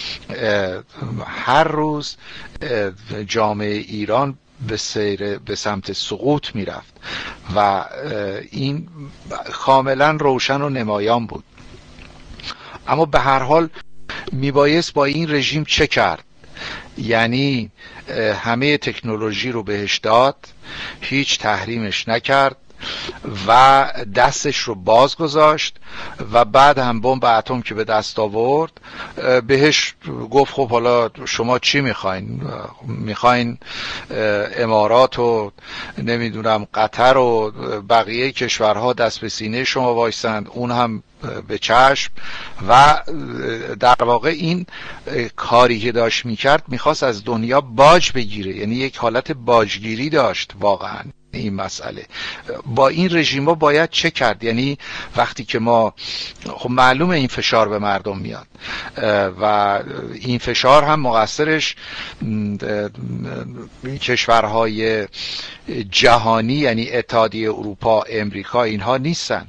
Speaker 5: هر روز جامعه ایران به سمت سقوط میرفت و این کاملا روشن و نمایان بود. اما به هر حال میبایست با این رژیم چه کرد؟ یعنی همه تکنولوژی رو بهش داد، هیچ تحریمش نکرد و دستش رو باز گذاشت و بعد هم بمب اتم که به دست آورد بهش گفت خب حالا شما چی میخواین امارات و نمیدونم قطر و بقیه کشورها دست به سینه شما وایسند، اون هم به چشم. و در واقع این کاری که داشت میکرد میخواست از دنیا باج بگیره، یعنی یک حالت باجگیری داشت واقعا. این مسئله. با این رژیم‌ها باید چه کرد؟ یعنی وقتی که ما خب معلومه این فشار به مردم میاد و این فشار هم مقصرش کشورهای جهانی یعنی اتحادیه اروپا، امریکا، اینها نیستن.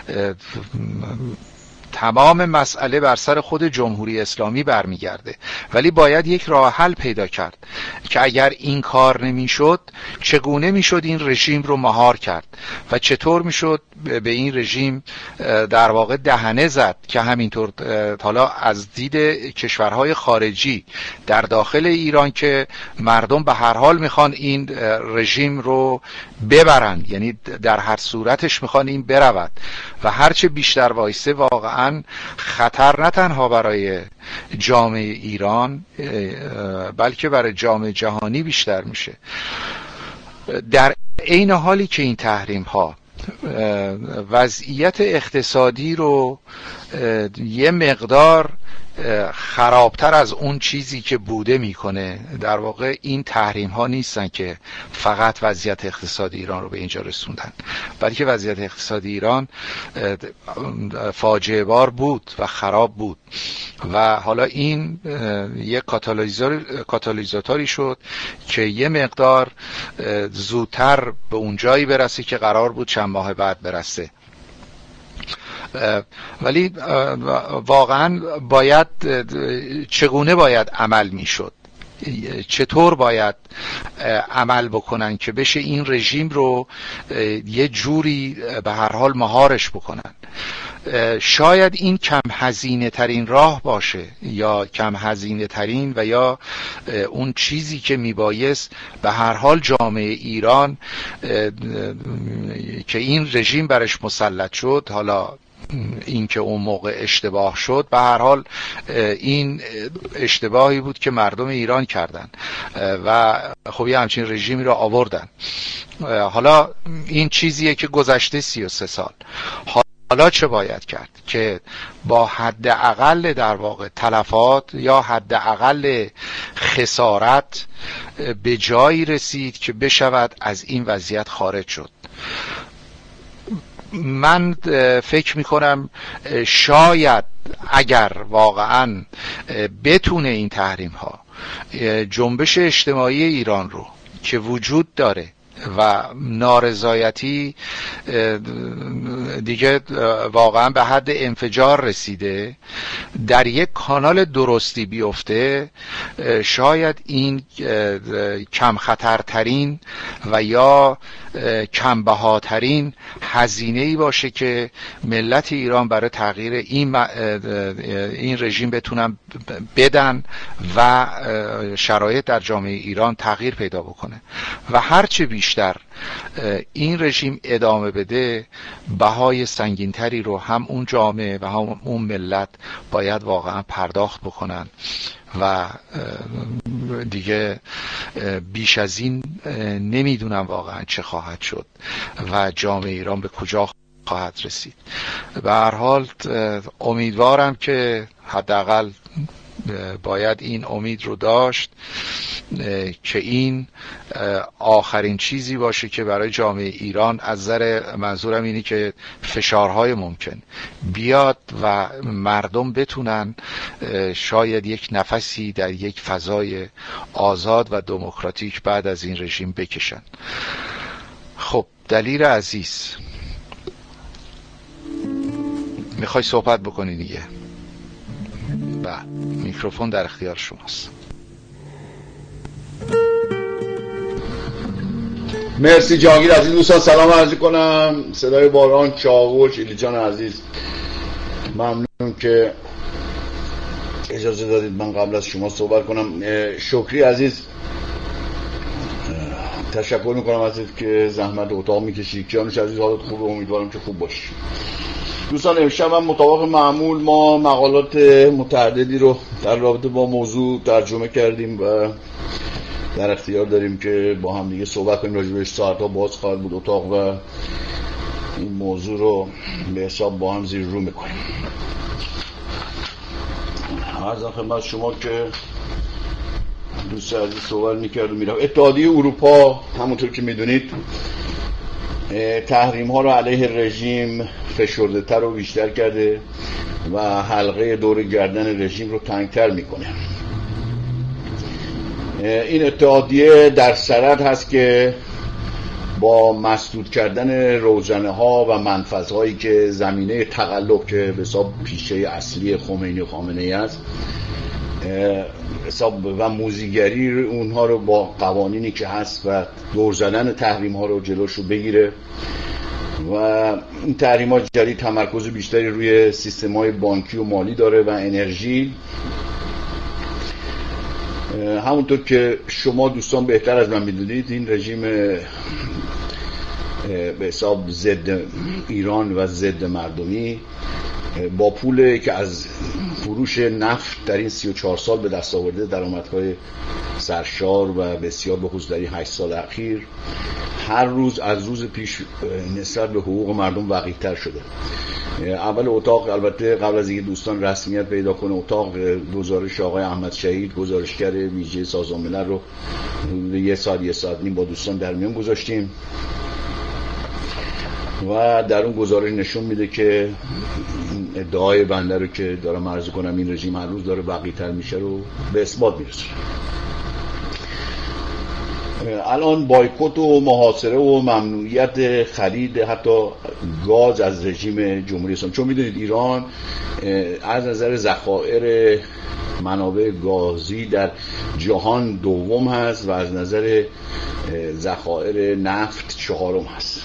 Speaker 5: تمام مسئله بر سر خود جمهوری اسلامی برمیگرده، ولی باید یک راه حل پیدا کرد که اگر این کار نمیشد چگونه میشد این رژیم رو مهار کرد و چطور میشد به این رژیم در واقع دهنه زد که همینطور حالا از دید کشورهای خارجی در داخل ایران که مردم به هر حال میخوان این رژیم رو ببرن، یعنی در هر صورتش میخوان این برود و هرچه بیشتر وایسه واقعا خطر نه تنها برای جامعه ایران بلکه برای جامعه جهانی بیشتر میشه. در عین حالی که این تحریم ها وضعیت اقتصادی رو یه مقدار خرابتر از اون چیزی که بوده میکنه، در واقع این تحریم ها نیستن که فقط وضعیت اقتصادی ایران رو به اینجا رسوندن، بلکه وضعیت اقتصادی ایران فاجعه بار بود و خراب بود و حالا این یک کاتالیزاتوری شد که یه مقدار زودتر به اون جایی برسه که قرار بود چند ماه بعد برسه. ولی واقعا باید چگونه باید عمل میشد، چطور باید عمل بکنن که بشه این رژیم رو یه جوری به هر حال مهارش بکنن. شاید این کم هزینه ترین راه باشه یا کم هزینه ترین و یا اون چیزی که میبایست به هر حال جامعه ایران که این رژیم برش مسلط شد، حالا این که اون موقع اشتباه شد، به هر حال این اشتباهی بود که مردم ایران کردن و خب یه همچین رژیمی رو آوردن. حالا این چیزیه که گذشته 33 سال. حالا چه باید کرد که با حداقل در واقع تلفات یا حداقل خسارت به جایی رسید که بشود از این وضعیت خارج شد. من فکر میکنم شاید اگر واقعا بتونه این تحریم ها جنبش اجتماعی ایران رو که وجود داره و نارضایتی دیگه واقعا به حد انفجار رسیده در یک کانال درستی بیفته، شاید این کم خطرترین و یا کم بهاترین هزینه‌ای باشه که ملت ایران برای تغییر این رژیم بتونن بدن و شرایط در جامعه ایران تغییر پیدا بکنه و هرچه بیشتر این رژیم ادامه بده بهای سنگینتری رو هم اون جامعه و هم اون ملت باید واقعا پرداخت بکنن و دیگه بیش از این نمیدونم واقعا چه خواهد شد و جامعه ایران به کجا خواهد رسید. به هر حال امیدوارم که حداقل باید این امید رو داشت که این آخرین چیزی باشه که برای جامعه ایران، از نظر منظورم اینی که فشارهای ممکن بیاد و مردم بتونن شاید یک نفسی در یک فضای آزاد و دموکراتیک بعد از این رژیم بکشن. خب دلیر عزیز، میخوای صحبت بکنی دیگه؟ بله، میکروفون در اختیار شماست.
Speaker 7: مرسی جهانگیر عزیز. دوستان سلام عرض کنم. صدای باران، چاوش، ایلی جان عزیز، ممنون که اجازه دادید من قبل از شما صحبت کنم. شکری عزیز، تشکر میکنم ازت که زحمت اتاق میکشی. کیانوش عزیز، حالت خوبه؟ امیدوارم که خوب باشی. دوستان امشب هم مطابق معمول ما مقالات متعددی رو در رابطه با موضوع ترجمه کردیم و در اختیار داریم که با هم دیگه صحبت کنیم راجع بهش. ساعت‌ها باز خواهد بود اتاق و این موضوع رو به حساب با هم زیر رو میکنیم. عرضم خدمت شما که دوست عزیز صحبت میکرد و میرم. اتحادیه اروپا همونطور که میدونید تحریم ها رو علیه رژیم فشرده تر و بیشتر کرده و حلقه دور گردن رژیم رو تنگتر میکنه. این اتحادیه در سرد هست که با مسدود کردن روزنه ها و منفذ هایی که زمینه تقلب که به حساب پیشه اصلی خمینی و خامنه ای است حساب و موزیگری اونها رو با قوانینی که هست و دور زدن تحریم ها رو جلوش رو بگیره و این تحریم ها جدید تمرکز بیشتری روی سیستم های بانکی و مالی داره و انرژی. همونطور که شما دوستان بهتر از من میدونید این رژیم به حساب ضد ایران و ضد مردمی با پولی که از فروش نفت در این 34 سال به دست آورده، درآمدهای سرشار و بسیار به خصوص در این 8 سال اخیر هر روز از روز پیش نسبت به حقوق مردم وقیح‌تر شده. اول اتاق البته قبل از اینکه دوستان رسمیت پیدا کنه اتاق گزارش آقای احمد شهید گزارشگر ویژه سازمان ملل رو یه ساعت نیم با دوستان در میان گذاشتیم و در اون گزارش نشون میده که ادعای بنده رو که دارم عرض کنم این رژیم هر روز داره وقیح‌تر میشه رو به اثبات میرسه. الان بایکوت و محاصره و ممنوعیت خرید حتی گاز از رژیم جمهوری اسلامی، چون میدونید ایران از نظر ذخایر منابع گازی در جهان دوم هست و از نظر ذخایر نفت چهارم هست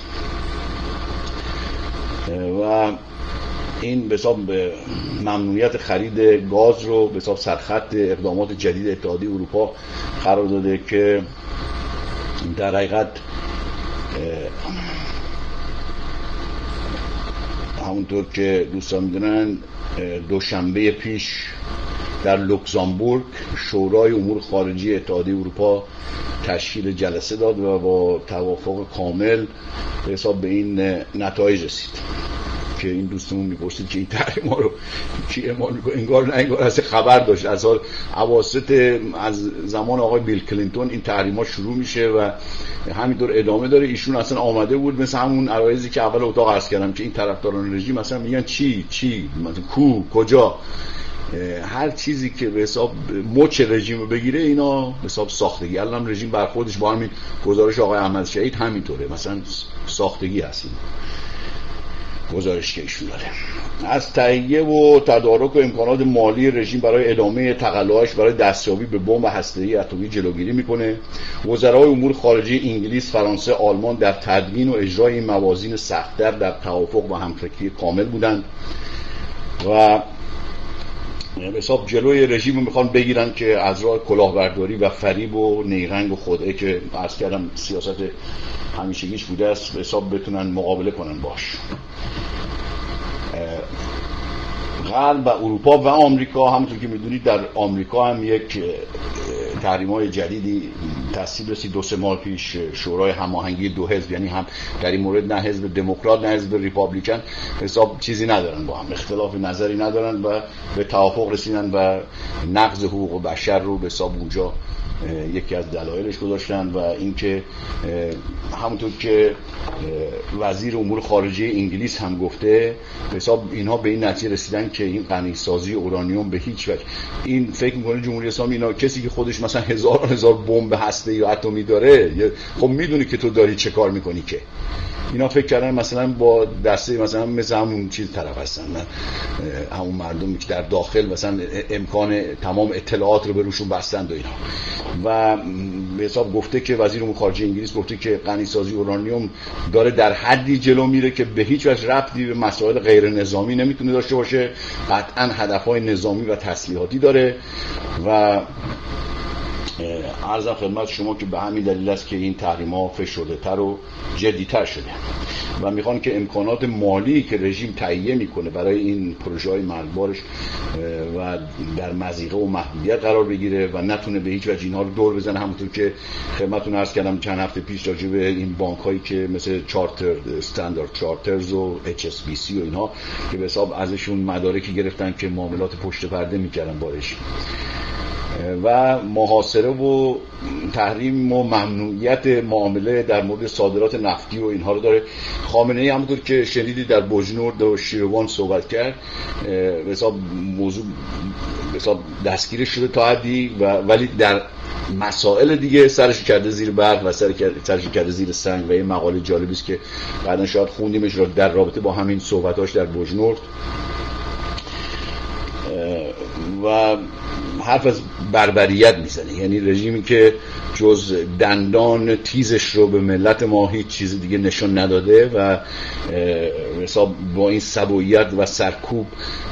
Speaker 7: و این به حساب ممنوعیت خرید گاز رو به حساب سرخط اقدامات جدید اتحادیه اروپا قرار داده که در حقیقت همونطور که دوستان میدونن دوشنبه پیش در لوکزامبورگ شورای امور خارجی اتحادیه اروپا تشکیل جلسه داد و با توافق کامل به حساب به این نتایج رسید که این دوستمون میپرسید که این تحریم ها رو کی اعمال میکنه، انگار نه انگار از خبر داشت. از اواسط از زمان آقای بیل کلینتون این تحریم ها شروع میشه و همینطور ادامه داره. ایشون اصلا آمده بود مثل همون عرایضی که اول اتاق عرض کردم که این طرفداران رژیم مثلا میگن چی مثلا کجا هر چیزی که به حساب مچ رژیم رو بگیره اینا به حساب ساختگی. الان رژیم بر خودش با همین گزارش آقای احمد شهید همینطوره، مثلا ساختگی هست گزارش که ایشون داره. از تهیه و تدارک و امکانات مالی رژیم برای ادامه تقلعش برای دستیابی به بمب هسته‌ای اتمی جلوگیری میکنه. وزرای امور خارجه انگلیس، فرانسه، آلمان در تدوین و اجرای این موازین سخت‌تر در توافق و همفکری کامل بودند و به حساب جلوی رژیم رو میخوان بگیرن که از راه کلاهبرداری و فریب و نیرنگ و خدعه که عرض کردم سیاست همیشگیش بوده است به حساب بتونن مقابله کنن باش. غرب و اروپا و آمریکا همونطور که میدونید در آمریکا هم یک تحریم‌های جدیدی تصویب رسید 2-3 ماه پیش. شورای هماهنگی دو حزب، یعنی هم در این مورد نه حزب دموکرات نه حزب ریپابلیکن حساب چیزی ندارن، با هم اختلاف نظری ندارن و به توافق رسیدن و نقض حقوق بشر رو به حساب اونجا یکی از دلایلش گذاشتن و اینکه همونطور که وزیر امور خارجه انگلیس هم گفته به حساب اینها به این نتیجه رسیدن که این غنیسازی اورانیوم به هیچ وجه، این فکر میکنه جمهوری اسلامی اینا کسی که خودش مثلا هزار بمب هسته‌ای یا اتمی داره خب میدونی که تو داری چه کار میکنی که اینا فکر کردن مثلا با دسته مثلا مثل همون چیز طرف هستن، همون مردمی که در داخل مثلا امکان تمام اطلاعات رو به روشون بستند و اینا. و به حساب گفته که وزیر امور خارجه انگلیس گفته که غنیسازی اورانیوم داره در حدی جلو میره که به هیچ وجه ربطی به مسائل غیر نظامی نمیتونه داشته باشه، قطعا هدفهای نظامی و تسلیحاتی داره و عرضم خدمت شما که به همین دلیل است که این تحریم‌ها فشرده‌تر و جدی‌تر شده و میخوان که امکانات مالی که رژیم تهیه میکنه برای این پروژه‌های مرگبارش و در مضیقه و محدودیت قرار بگیره و نتونه به هیچ وجه اینها رو دور بزنه. همونطور که خدمتتون عرض کردم چند هفته پیش راجع به این بانک‌هایی که مثل چارتر استاندارد چارترز و HSBC و اینها که به حساب ازشون مدارکی گرفتن که معاملات پشت پرده میکردن با رژیم. و محاصره و تحریم و ممنوعیت معامله در مورد صادرات نفتی و اینها رو داره. خامنه‌ای همونطور که شنیدید در بوجنورد و شیروان صحبت کرد، به حساب موضوع به حساب دستگیر شده تا حدی، ولی در مسائل دیگه سرش کرده زیر برق و سرش کرده زیر سنگ. و یه مقاله جالبی است که بعدا شاید خوندیمش را در رابطه با همین صحبتاش در بوجنورد، و حرف از بربریت میزنه. یعنی رژیمی که جز دندان تیزش رو به ملت ما هیچ چیز دیگه نشون نداده و حساب با این سبویت و سرکوب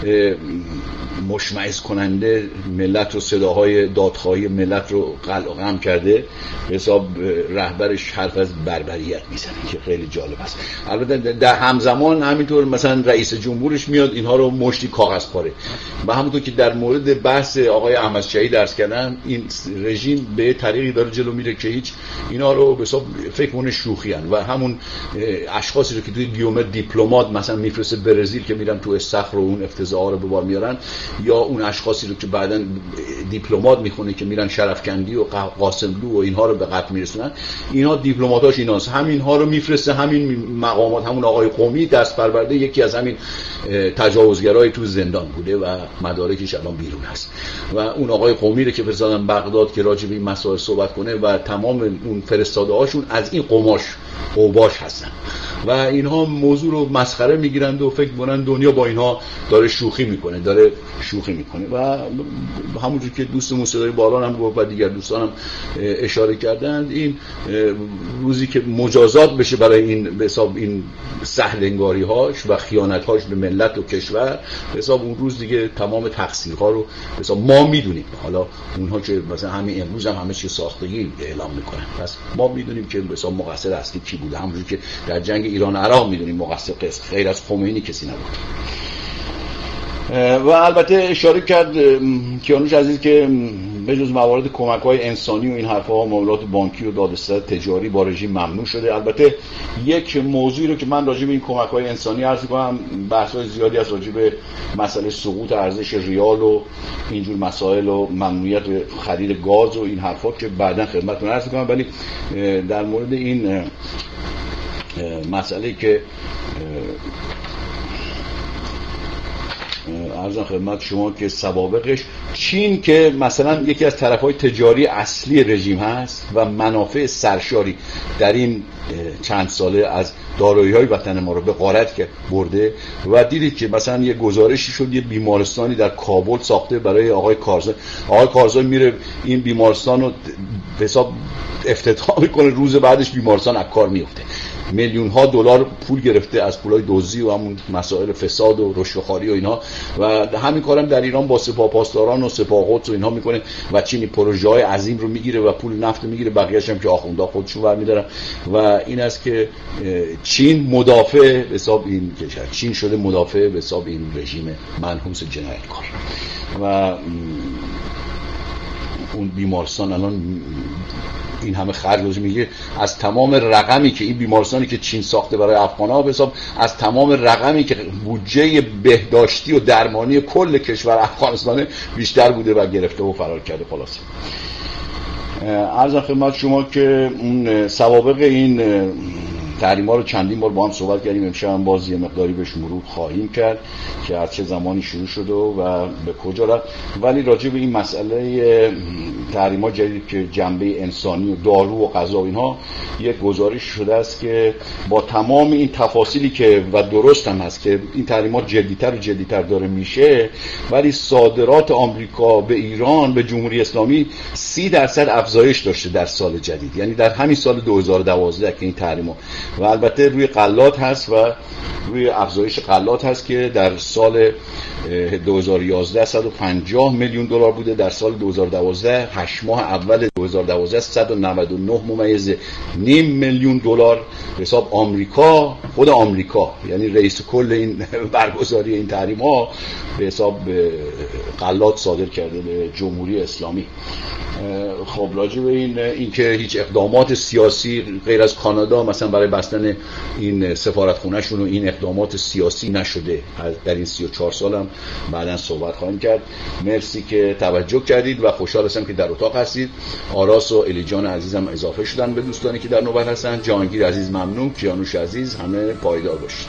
Speaker 7: مشمئز کننده ملت رو، صداهای دادخواهی ملت رو قلقم کرده، حساب رهبرش حرف از بربریت میزنه که خیلی جالب است. البته در همزمان همینطور مثلا رئیس جمهورش میاد اینها رو مشتی کاغذ پاره. و همونطور که در مورد بحث آقای احمد شهید عرض کردم، این رژیم به طریقی داره جلو میره که هیچ اینا رو به حساب فکر کنه شوخی ان، و همون اشخاصی رو که توی بیومتر دیپلمات مثلا میفرسته برزیل که میرن تو استخر و اون افتضاحا رو به بار میارن، یا اون اشخاصی رو که بعداً دیپلمات میخونه که میرن شرفکندی و قاسملو و اینها رو به قتل میرسونن، اینا دیپلماتاش ایناست، همینها رو میفرسته. همین مقامات، همون آقای قمی دست پرورده یکی از همین تجاوزگرای تو زندان بوده و مدارکش الان بیرون هست. و اون آقای قمی رو که فرستادن بغداد که راجع به این مسائل صحبت کنه و تمام اون فرستاده هاشون از این قوباش هستن و اینها موضوع رو مسخره میگیرند و فکر میکنن دنیا با اینها داره شوخی میکنه و همونجور که دوستمون صدای بالان هم گفت و دیگر دوستان هم اشاره کردند، این روزی که مجازات بشه برای این به حساب این سهلنگاری هاش و خیانت هاش به ملت و کشور، به حساب اون روز دیگه تمام تقصیرها رو به حساب ما میدونیم. حالا اونها که مثلا همین امروز هم همه چی ساختگی اعلام میکنن، پس ما میدونیم که به حساب مقصر اصلی کی بوده. همونجور که در جنگ ایران عراق میدونیم مقصر غیر از خمینی کسی نبود. و البته اشاره کرد کیانوش عزیز که به جز موارد کمک‌های انسانی و این حرف‌ها، معاملات بانکی و دادرسی تجاری با رژیم ممنوع شده. البته یک موضوعی رو که من راجع به این کمک‌های انسانی عرض می‌کنم، بحث‌های زیادی از راجع به مسئله سقوط ارزش ریال و اینجور مسائل و ممنوعیت خرید گاز و این حرفا که بعداً خدمتتون عرض می‌کنم، ولی در مورد این مسئله که عرضم خدمت شما که سوابقش، چین که مثلا یکی از طرفهای تجاری اصلی رژیم هست و منافع سرشاری در این چند ساله از دارایی‌های وطن ما رو به غارت که برده، و دیدید که مثلا یه گزارشی شد یه بیمارستانی در کابل ساخته برای آقای کارزای. آقای کارزای میره این بیمارستان رو به حساب افتتاح میکنه، روز بعدش بیمارستان از کار میفته. میلیون ها دلار پول گرفته از پولای دزدی و همون مسائل فساد و رشوه‌خواری و اینها، و همین کارم در ایران با سپاهپاسداران و سپاه قدس و اینها میکنه و چینی پروژه‌های عظیم رو میگیره و پول نفت میگیره، بقیه‌اش هم که آخوندا خودشون برمی‌دارن. و این است که چین مدافع به حساب این کشور، چین شده مدافع به حساب این رژیم منحوس جنایتکار. و اون بیمارستان الان این همه خرج میگه، از تمام رقمی که این بیمارستانی که چین ساخته برای افغان‌ها به حساب از تمام رقمی که بودجه بهداشتی و درمانی کل کشور افغانستان بیشتر بوده و گرفته و فرار کرده. خلاصه عرض خدمت شما که اون سوابق این تحریم‌ها رو چندین بار با هم صحبت کردیم، امشب هم باز یه مقداری بهش مرور خواهیم کرد که از چه زمانی شروع شده و به کجا رفت. ولی راجع به این مسئله تحریم‌ها جدید که جنبه انسانی و دارو و غذا و اینها یک گزارش شده است که با تمام این تفاصیلی که و درست هم هست که این تحریم‌ها جدی‌تر و جدی‌تر داره میشه، ولی صادرات آمریکا به ایران، به جمهوری اسلامی 30% افزایش داشته در سال جدید، یعنی در همین سال 2012 که این تحریم‌ها، و البته روی غلات هست و روی افزایش غلات هست که در سال 2011 150 میلیون دلار بوده، در سال 2012 8 ماه اول 2012 199.5 میلیون دلار. حساب آمریکا، خود آمریکا یعنی رئیس کل این برگزاری این تحریم‌ها به حساب غلات صادر کرده به جمهوری اسلامی. خب راجع به این که هیچ اقدامات سیاسی غیر از کانادا مثلا برای بستن این سفارتخونه‌شون و این اقدامات سیاسی نشده در این 34 سال هم بعداً صحبت خواهیم کرد. مرسی که توجه کردید و خوشحال هستم که در اتاق هستید. آراس و الی جان عزیزم اضافه شدن به دوستانی که در نوبت هستن. جهانگیر عزیز ممنون، کیانوش عزیز، همه پایدار باشید.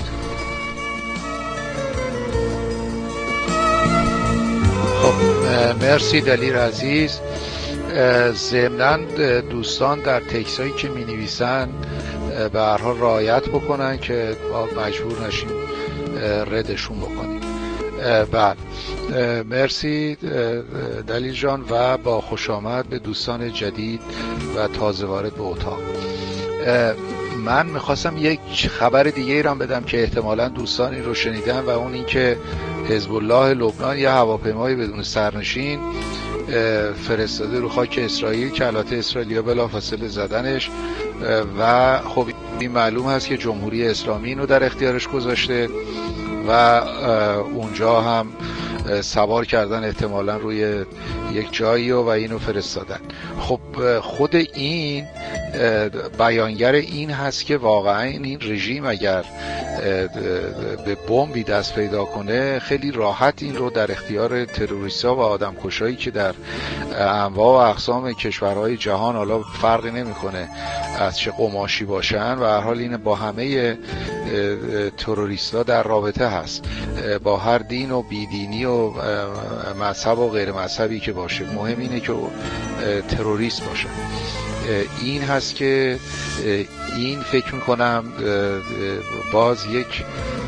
Speaker 5: خب مرسی دلیر عزیز. ضمناً دوستان در تکسایی که می نویسن به هر حال رعایت بکنن که ما مجبور نشیم ردشون بکنیم. بعد مرسی دلیل جان و با خوش آمد به دوستان جدید و تازه وارد به اتاق. من میخواستم یک خبر دیگه ایران بدم که احتمالاً دوستانی رو شنیدن و اون این که حزب الله لبنان یه هواپیمای بدون سرنشین فرستاده رو خاک اسرائیل که البته اسرائیلیا بلافاصله زدنش و خب این معلوم هست که جمهوری اسلامی اینو در اختیارش گذاشته و اونجا هم سوار کردن احتمالاً روی یک جایی و اینو فرستادن. خب خود این بیانگر این هست که واقعا این رژیم اگر به بمبی دست پیدا کنه خیلی راحت این رو در اختیار تروریست‌ها و آدمکشایی که در انواع و اقسام کشورهای جهان، حالا فرقی نمیکنه از چه قماشی باشن، و هر حال این با همه تروریست‌ها در رابطه هست، با هر دین و بیدینی و مذهب و غیر مذهبی که باشه. مهم اینه که تروریست باشه. این هست که این فکر میکنم باز یک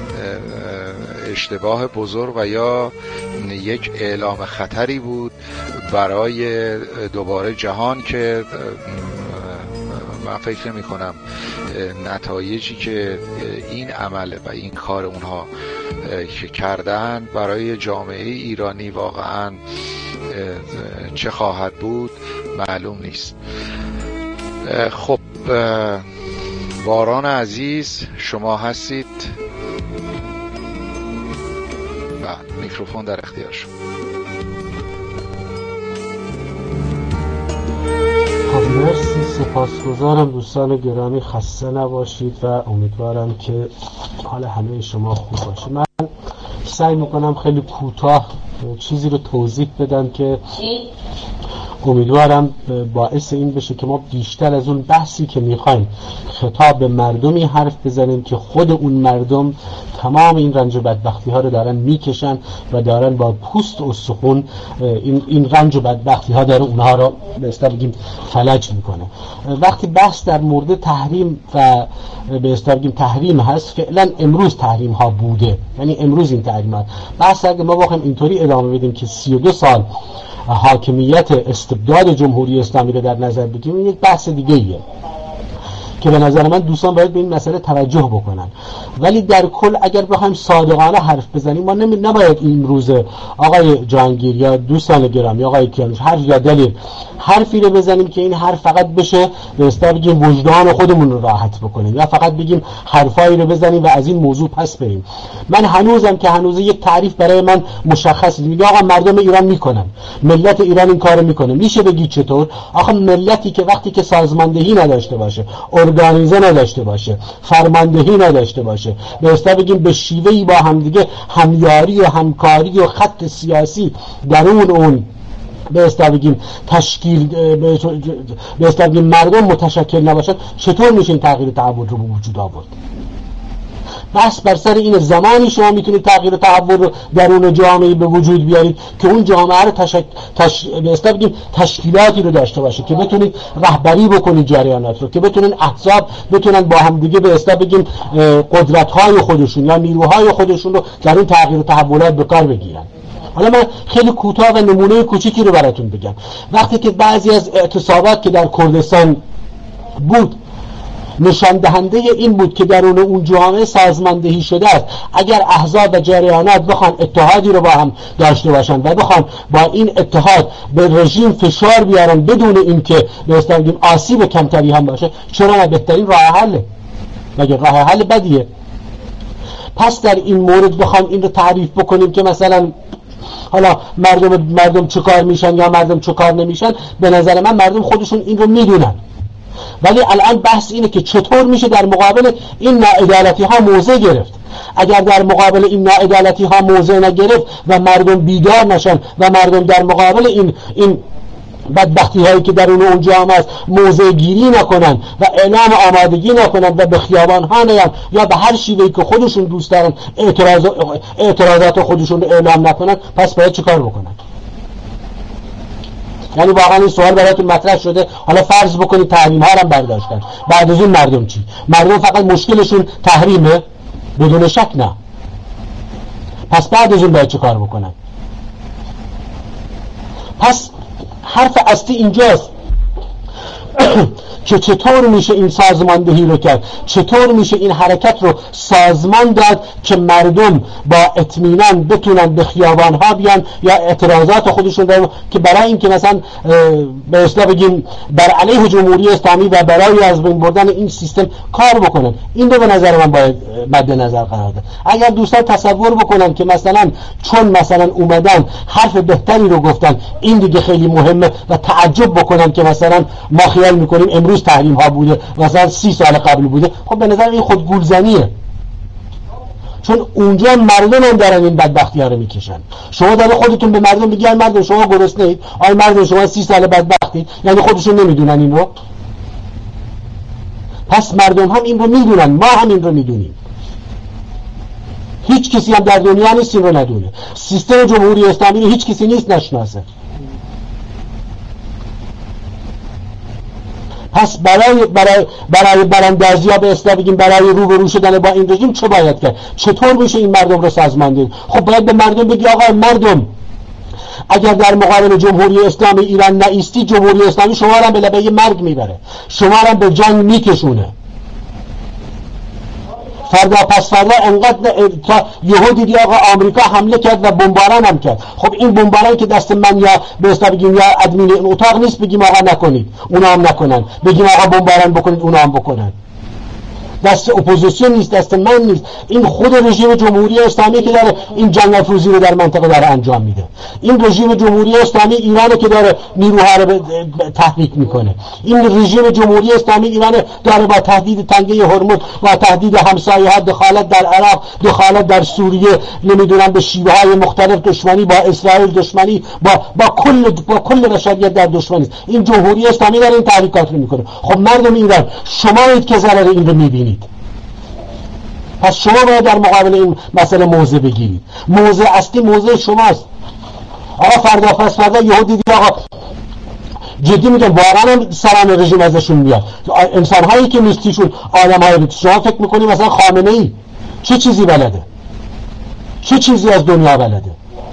Speaker 5: اشتباه بزرگ و یا یک اعلام خطری بود برای دوباره جهان که من فکر نمی کنم نتایجی که این عمل و این کار اونها که کردن برای جامعه ایرانی واقعا چه خواهد بود معلوم نیست. خب باران عزیز شما هستید و میکروفون در اختیار شما.
Speaker 3: خب مرسی، سپاسگزارم دوستان گرامی، خسته نباشید و امیدوارم که حال همه شما خوب باشه. من سعی میکنم خیلی کوتاه چیزی رو توضیح بدم که امیدوارم باعث این بشه که ما بیشتر از اون بحثی که میخوایم خطاب به مردمی حرف بزنیم که خود اون مردم تمام این رنج و بدبختی ها رو دارن میکشن و دارن با پوست و استخون این رنج و بدبختی ها داره اونها رو به اصطلاح بگیم فلج میکنه. وقتی بحث در مورد تحریم و به اصطلاح بگیم تحریم هست، فعلا امروز تحریم ها بوده، یعنی امروز این تحریم ها بحث اگه ما بخوایم اینطوری ادامه بدیم که 32 سال حاکمیت استبداد جمهوری اسلامی رو در نظر بگیریم، این یک بحث دیگه ایه که به نظر من دوستان باید به این مسئله توجه بکنن. ولی در کل اگر بخوایم صادقانه حرف بزنیم، ما نباید این روزه آقای جهانگیر یا دوستان گرامی آقای کیانوش هر یا دلیل حرفی رو بزنیم که این حرف فقط بشه به اصطلاح بگیم وجدان خودمون رو راحت بکنیم یا فقط بگیم حرفایی رو بزنیم و از این موضوع پس بریم. من هنوزم که هنوز یک تعریف برای من مشخص میگه آقا مردم ایران میکنن، ملت ایران این کارو میکنه. میشه بگی چطور؟ آخه ملتی که وقتی که سازماندهی نداشته باشه، ارگانیزه نداشته باشه، فرماندهی نداشته باشه، به اصطلاح بگیم به شیوهی با همدیگه همیاری و همکاری و خط سیاسی درون اون به اصطلاح بگیم تشکیل به اصطلاح بگیم مردم متشکل نباشد، چطور میشه این تغییر تحول رو به وجود آورد؟ بس بر سر این زمانی شما میتونید تغییر و تحول رو درون جامعه به وجود بیارید که اون جامعه رو به اصطلاح بگیم تشکیلاتی رو داشته باشه که بتونید رهبری بکنید جریانات رو، که بتونن احزاب بتونن با هم دیگه به اصطلاح بگیم قدرت‌های خودشون یا نیروهای خودشون رو در این تغییر و تحولات به کار بگیرن. حالا من خیلی کوتاه و نمونه کوچیکی رو براتون بگم. وقتی که بعضی از اعتصابات که در کردستان بود نشان دهنده این بود که درون اون جامعه سازماندهی شده است، اگر احزاب و جریانات بخوان اتحادی رو با هم داشته باشن و بخوان با این اتحاد به رژیم فشار بیارن بدون اینکه به اصطلاح بگیم آسیب کمتری هم باشه، چرا نه بهترین راه حله؟ مگه راه حل بدیه؟ پس در این مورد بخوام این رو تعریف بکنیم که مثلا حالا مردم چه کار میشن یا مردم چه کار نمیشن، به نظر من مردم خودشون این رو میدونن. ولی الان بحث اینه که چطور میشه در مقابل این ناعدالتی ها موضع گرفت. اگر در مقابل این ناعدالتی ها موضع نگرفت و مردم بیدار نشن و مردم در مقابل این بدبختی هایی که در اون جامعه است موضع گیری نکنن و اعلام آمادگی نکنن و به خیابان ها نیان یا به هر شیوهی که خودشون دوست دارن اعتراضات خودشون رو اعلام نکنن، پس باید چه کار بکنن؟ یعنی واقعا این سوال براتون مطرح شده. حالا فرض بکنید تحریم ها رو برداشتن، بعد از اون مردم چی؟ مردم فقط مشکلشون تحریمه؟ بدون شک نه. پس بعد از اون باید چه کار بکنن؟ پس حرف اصلی اینجاست که چطور میشه این سازماندهی رو کرد، چطور میشه این حرکت رو سازمان داد که مردم با اطمینان بتونن به خیابان‌ها بیان یا اعتراضات خودشون دارن، که برای این که مثلا به اصطلاح بگیم بر علیه جمهوری اسلامی و برای از بین بردن این سیستم کار بکنن. این رو به نظر من باید مد نظر قرار داد. اگر دوستان تصور بکنن که مثلا چون مثلا اومدن حرف بهتری رو گفتن این دیگه خیلی مهمه و تعجب بکنن که مثلا ما خیال میکنیم امروز تحریم ها بوده مثلا 30 سال قبل بوده، خب به نظر این خودگولزنیه. چون اونجا مردم هم دارن این بدبختی ها رو میکشن. شما داره خودتون به مردم بگید مردم شما گرسنه‌اید، آی مردم شما 30 سال بدبختید، یعنی خودشون نمیدونن این رو؟ پس مردم هم این رو میدونن، ما هم این رو میدونیم. هیچ کسی هم در دنیا نیست این رو ندونه. سیستم جمهوری اسلامی رو هیچ کسی نیست پس برای براندازی ها به اصطلاح بگیم برای روبرو شدن با این رژیم چه باید کرد؟ چطور میشه این مردم رو سازماندهی؟ خب باید به مردم بگی آقا مردم اگر در مقابل جمهوری اسلامی ایران نایستی، جمهوری اسلامی شما را به لبه مرگ میبره، شما را به جنگ میکشونه. فردا پس فردا انقدر تا یهو دیدی آقا آمریکا حمله کرد و بمباران هم کرد. خب این بمباران که دست من یا به اصطلاح بگیم یا ادمین این اتاق نیست بگیم آقا نکنید، اونا هم نکنن، بگیم آقا بمباران بکنید، اونا هم بکنن. دست اپوزیسیون نیست، دست من نیست. این خود رژیم جمهوری اسلامی که داره این جنگ افروزی رو در منطقه داره انجام میده. این رژیم جمهوری اسلامی ایرانه که داره نیروها رو تحریک میکنه. این رژیم جمهوری اسلامی ایرانه داره با تهدید تنگه هرمز و تهدید همسایه‌ها، دخالت در عراق، دخالت در سوریه، نمیدونم به شیوه‌های مختلف دشمنی با اسرائیل، دشمنی با کل بشریت در دشمنی. این جمهوری اسلامی داره این تحریکات رو میکنه. خب مردم ایران شمایید که ضرر این رو میبینید. پس شما باید در مقابل این مسئله موضع بگیرید. موضع اصلی موضع شماست. آقا فردا پس فردا یهو دیدی آقا جدی میگم واقعا هم سران رژیم ازشون میاد، انسان هایی که نیستیشون آدم های شما فکر میکنی مثلا خامنه ای چه چیزی بلده، چه چیزی از دنیا بلده؟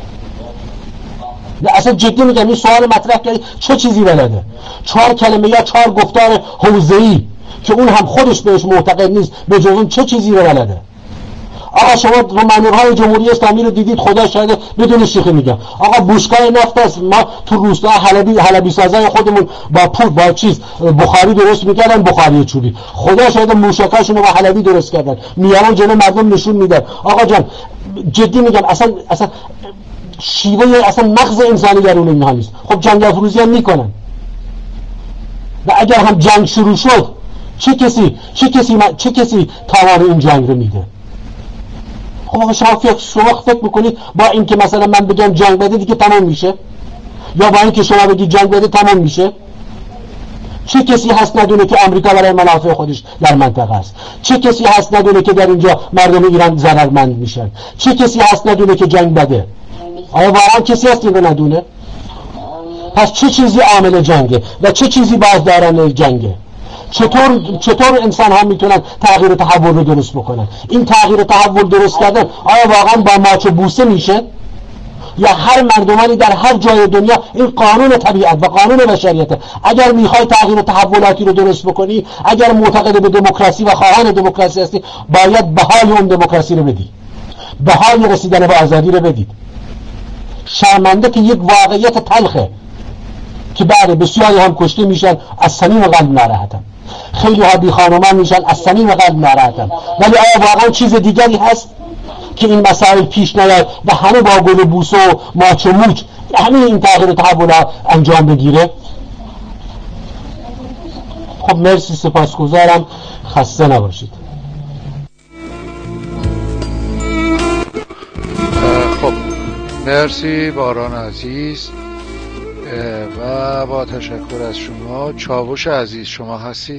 Speaker 3: اصلا جدی میگم این سوال مطرح کردی چه چیزی بلده؟ 4 کلمه یا 4 گفتار حوزه‌ای که اون هم خودش بهش معتقد نیست، به جز اون چه چیزی رو بلده؟ آقا شما مامورهای جمهوری اسلامی رو دیدید، خدا شاهده بدون شوخی میگم، آقا بوشگاه نفت است، ما تو روستا حلبی سازای خودمون با پول با چیز بخاری درست میکردن، بخاری چوبی، خدا شاهده موشکاشون رو با حلبی درست کردن، میارن جلو مردم نشون میدن. آقا جان جدی میگم اصلا شیوه اصلا مغز انسانی در اون اینها نیست. خب جنگ افروزی هم میکنن و اگر هم جنگ شروع شد چه کسی تاوان این جنگ رو میده؟ خب شما فکر میکنید با این که مثلا من بگم جنگ بده دیگه تمام میشه، یا با این که شما بگید جنگ بده تمام میشه؟ چه کسی هست ندونه که آمریکا برای منافع خودش در منطقه است؟ چه کسی هست ندونه که در اینجا مردم ایران ضررمند میشن؟ چه کسی هست ندونه که جنگ بده؟ آیا واقعا کسی هست این رو ندونه؟ پس چه چیزی عامل جنگه و چه چیزی بازداران جنگه؟ چطور انسان ها میتونن تغییر و تحول رو درست بکنن؟ این تغییر و تحول درست کردن آیا واقعا با ماچ و بوسه میشه؟ یا هر مردمانی در هر جای دنیا، این قانون طبیعت و قانون بشریته، اگر میخوای تغییر و تحولاتی رو درست بکنی، اگر معتقد به دموکراسی و خواهان دموکراسی هستی، باید بهای اون دموکراسی رو بدی، بهای رسیدن به آزادی رو بدید. شرمنده که یک واقعیت تلخه که بعد بسیاری هم کشته میشن، از صمیم قلب ناراحتم، خیلی ها بی خانمان میشن، از صمیم قلب ناراحتم. ولی آیا واقعا چیز دیگری هست که این مسائل پیش نیاد و همه با گل و بوسه و ماچ و موچ همه این تغییر و تحولات انجام بگیره؟ خب مرسی، سپاسگزارم، خسته نباشید.
Speaker 5: مرسی باران عزیز و با تشکر از شما. چاوش عزیز شما هستید؟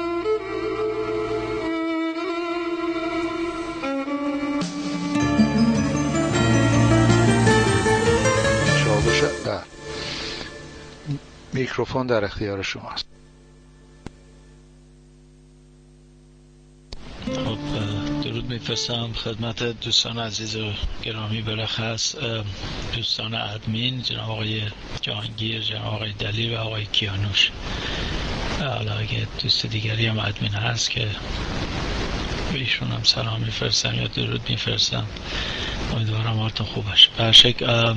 Speaker 5: چاوش میکروفون در اختیار شما است.
Speaker 8: خب درود میفرستم خدمت دوستان عزیز و گرامی، برخص دوستان ادمین، جناب آقای جهانگیر، جناب آقای دلیل و آقای کیانوش. حالا اگه دوست دیگری هم ادمین هست که به ایشون هم سلام میفرستم یا درود میفرستم. امیدوارم حالتون خوب باشه. به هر شکل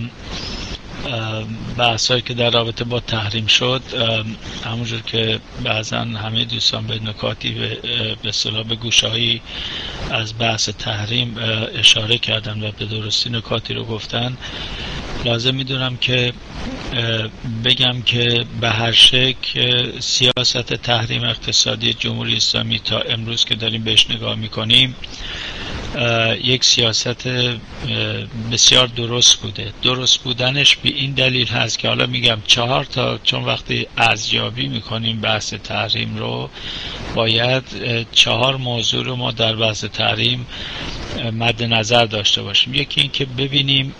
Speaker 8: بحثایی که در رابطه با تحریم شد، همونجور که بعضا همه دوستان به نکاتی به اصطلاح به گوشهایی از بحث تحریم اشاره کردن و به درستی نکاتی رو گفتن، لازم میدونم که بگم که به هر شکل سیاست تحریم اقتصادی جمهوری اسلامی تا امروز که داریم بهش نگاه میکنیم یک سیاست بسیار درست بوده. درست بودنش به این دلیل هست که حالا میگم 4 تا، چون وقتی ارزیابی میکنیم بحث تحریم رو باید 4 موضوع رو ما در بحث تحریم مد نظر داشته باشیم. یکی این که ببینیم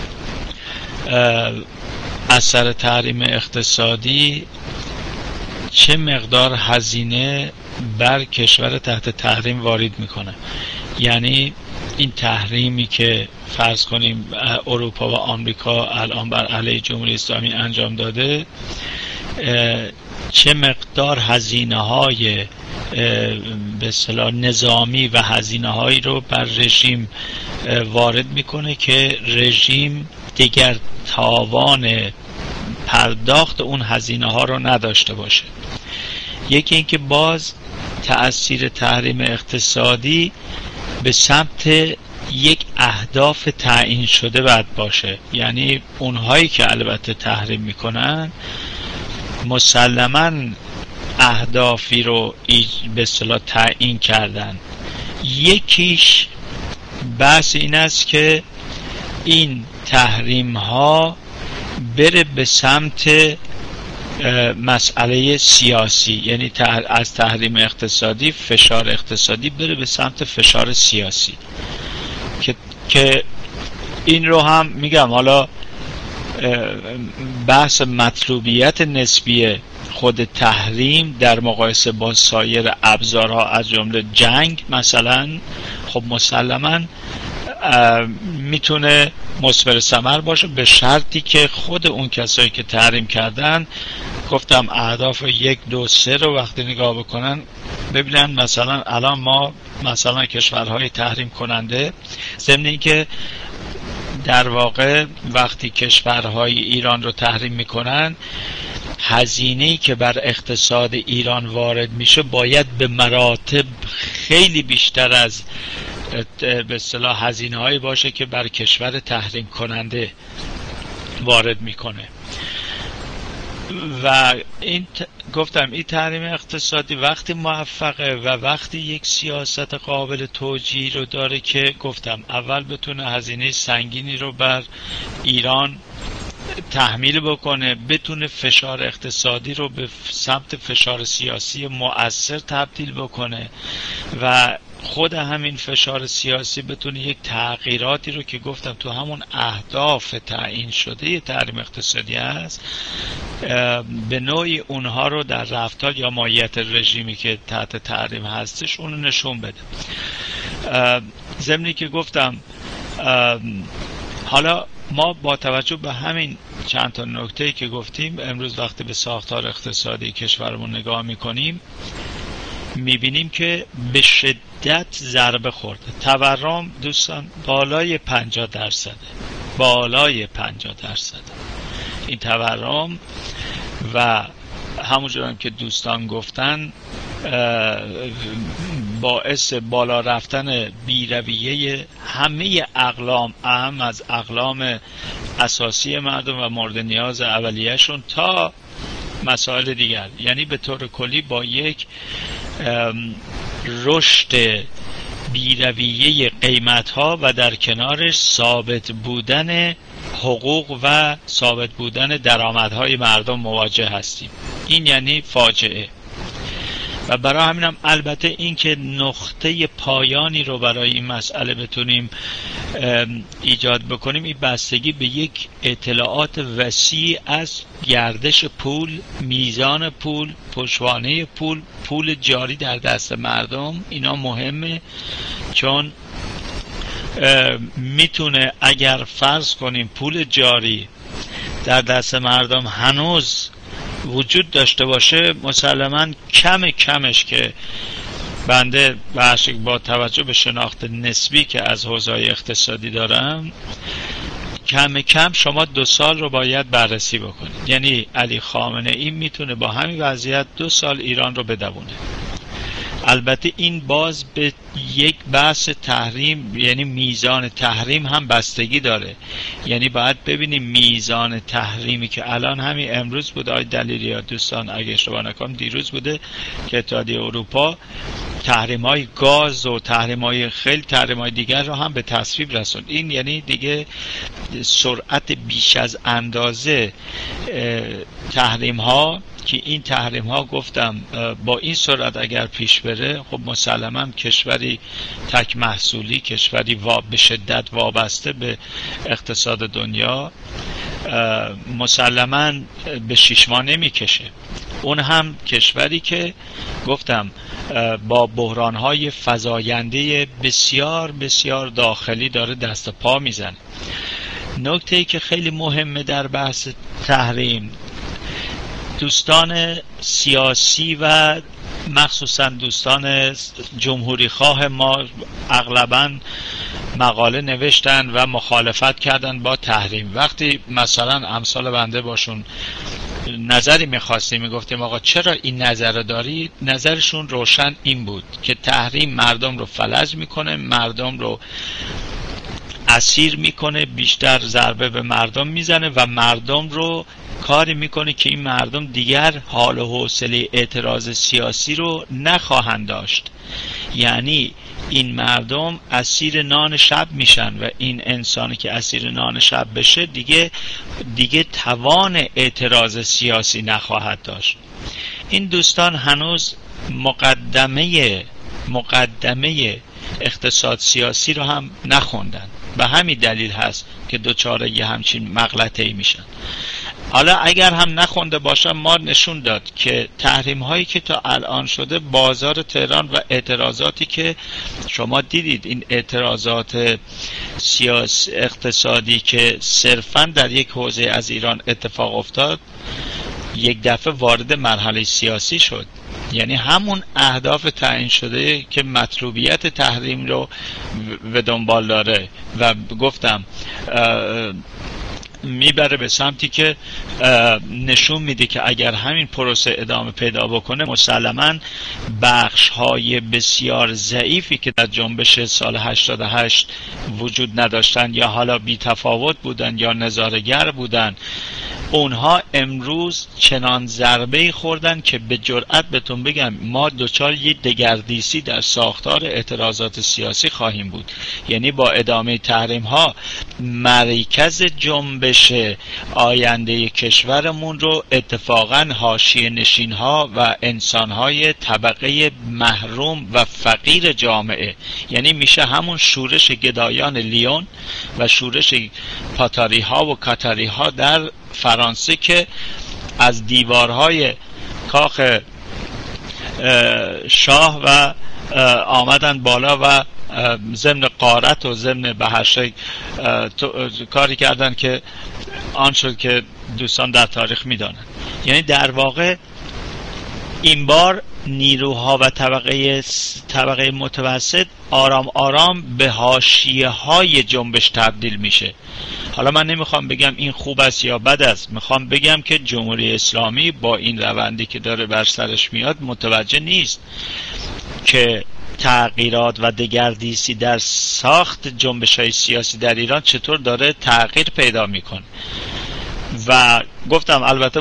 Speaker 8: اثر تحریم اقتصادی چه مقدار هزینه بر کشور تحت تحریم وارد میکنه. یعنی این تحریمی که فرض کنیم اروپا و آمریکا الان بر علیه جمهوری اسلامی انجام داده، چه مقدار هزینه‌های به اصطلاح نظامی و هزینه‌هایی رو بر رژیم وارد میکنه که رژیم دیگر توان پرداخت اون هزینه‌ها رو نداشته باشه. یکی اینکه باز تأثیر تحریم اقتصادی به سمت یک اهداف تعیین شده باید باشه. یعنی اونهایی که البته تحریم میکنن مسلماً اهدافی رو به اصطلاح تعیین کردن. یکیش بحث این است که این تحریم ها بره به سمت مسئله سیاسی، یعنی از تحریم اقتصادی فشار اقتصادی بره به سمت فشار سیاسی، که این رو هم میگم حالا بحث مطلوبیت نسبی خود تحریم در مقایسه با سایر ابزارها از جمله جنگ مثلا، خب مسلماً میتونه مثمر ثمر باشه به شرطی که خود اون کسایی که تحریم کردن، گفتم اهداف 1 2 3 رو وقتی نگاه بکنن ببینن مثلا الان ما مثلا کشورهای تحریم کننده، ضمن اینکه در واقع وقتی کشورهای ایران رو تحریم میکنن هزینه‌ای که بر اقتصاد ایران وارد میشه باید به مراتب خیلی بیشتر از به اصطلاح هزینه‌هایی باشه که بر کشور تحریم کننده وارد میکنه. و این گفتم این تحریم اقتصادی وقتی موفقه و وقتی یک سیاست قابل توجیه رو داره که گفتم اول بتونه هزینه سنگینی رو بر ایران تحمیل بکنه، بتونه فشار اقتصادی رو به سمت فشار سیاسی مؤثر تبدیل بکنه و خود همین فشار سیاسی بتونه یک تغییراتی رو که گفتم تو همون اهداف تعیین شده یه تحریم اقتصادی هست به نوعی اونها رو در رفتار یا ماهیت رژیمی که تحت تحریم هستش اونو نشون بده. ضمنی که گفتم حالا ما با توجه به همین چند تا نکته‌ای که گفتیم امروز وقتی به ساختار اقتصادی کشورمون نگاه میکنیم میبینیم که به شدت ضربه خورده. تورم دوستان بالای 50%، بالای 50% این تورم و همونجور که دوستان گفتن باعث بالا رفتن بی‌رویه همه اقلام، اهم از اقلام اساسی مردم و مورد نیاز اولیه‌شون تا مسائل دیگر. یعنی به طور کلی با یک رشد بی‌رویه قیمت‌ها و در کنارش ثابت بودن حقوق و ثابت بودن درآمدهای مردم مواجه هستیم. این یعنی فاجعه. و برای همینم البته این که نقطه پایانی رو برای این مسئله بتونیم ایجاد بکنیم، این بستگی به یک اطلاعات وسیع از گردش پول، میزان پول، پشتوانه پول، پول جاری در دست مردم، اینا مهمه. چون میتونه اگر فرض کنیم پول جاری در دست مردم هنوز وجود داشته باشه، مسلماً کمش که بنده با توجه به شناخت نسبی که از حوزه اقتصادی دارم، کم شما 2 سال رو باید بررسی بکنید. یعنی علی خامنه ای میتونه با همین وضعیت 2 سال ایران رو بدونه. البته این باز به یک بحث تحریم، یعنی میزان تحریم هم بستگی داره. یعنی باید ببینیم میزان تحریمی که الان همین امروز بود، آقای دلیری یا دوستان اگه اشتباه نکنم دیروز بوده که اتحادیه اروپا تحریم‌های گاز و خیلی تحریم‌های دیگر رو هم به تصویب رسوند. این یعنی دیگه سرعت بیش از اندازه تحریم‌ها، که این تحریم‌ها گفتم با این سرعت اگر پیش بره، خب مسلماً کشوری تک محصولی، کشوری به شدت وابسته به اقتصاد دنیا، مسلماً به 6 ماه نمی‌کشه. اون هم کشوری که گفتم با بحران‌های فزاینده بسیار بسیار داخلی داره دست پا میزنه. نکته‌ای که خیلی مهمه در بحث تحریم، دوستان سیاسی و مخصوصا دوستان جمهوری خواه ما اغلباً مقاله نوشتن و مخالفت کردن با تحریم. وقتی مثلا امثال بنده باشون نظری میخواستیم، میگفتیم آقا چرا این نظر دارید، نظرشون روشن این بود که تحریم مردم رو فلج میکنه، مردم رو اسیر میکنه، بیشتر ضربه به مردم میزنه و مردم رو کاری میکنه که این مردم دیگر حال و حوصله اعتراض سیاسی رو نخواهند داشت. یعنی این مردم اسیر نان شب میشن و این انسانی که اسیر نان شب بشه دیگه توان اعتراض سیاسی نخواهد داشت. این دوستان هنوز مقدمه اقتصاد سیاسی رو هم نخوندن، به همین دلیل هست که دوچاره یه همچین مغلطه‌ای میشن. حالا اگر هم نخونده باشم، ما نشون داد که تحریم هایی که تا الان شده، بازار تهران و اعتراضاتی که شما دیدید، این اعتراضات سیاسی اقتصادی که صرفاً در یک حوزه از ایران اتفاق افتاد، یک دفعه وارد مرحله سیاسی شد. یعنی همون اهداف تعیین شده که مطلوبیت تحریم رو به دنبال داره و گفتم میبره به سمتی که نشون میده که اگر همین پروسه ادامه پیدا بکنه، مسلماً بخش‌های بسیار ضعیفی که در جنبش سال 88 وجود نداشتن یا حالا بی تفاوت بودن یا نظاره‌گر بودن، اونها امروز چنان ضربه خوردن که به جرئت بهتون بگم ما دوچار یه دگردیسی در ساختار اعتراضات سیاسی خواهیم بود. یعنی با ادامه تحریم ها مرکز جنبش آینده کشورمون رو اتفاقا حاشیه نشین ها و انسان های طبقه محروم و فقیر جامعه، یعنی میشه همون شورش گدایان لیون و شورش پاتاری ها و کاتاری ها در فرانسه که از دیوارهای کاخ شاه و آمدن بالا و ضمن غارت و ضمن بهرشگ کاری کردن که آن شد که دوستان در تاریخ میدانند. یعنی در واقع این بار نیروها و طبقه متوسط آرام آرام به حاشیه های جنبش تبدیل میشه. حالا من نمیخوام بگم این خوب است یا بد است، میخوام بگم که جمهوری اسلامی با این روندی که داره بر سرش میاد متوجه نیست که تغییرات و دگردیسی در ساخت جنبش‌های سیاسی در ایران چطور داره تغییر پیدا میکنه. و گفتم البته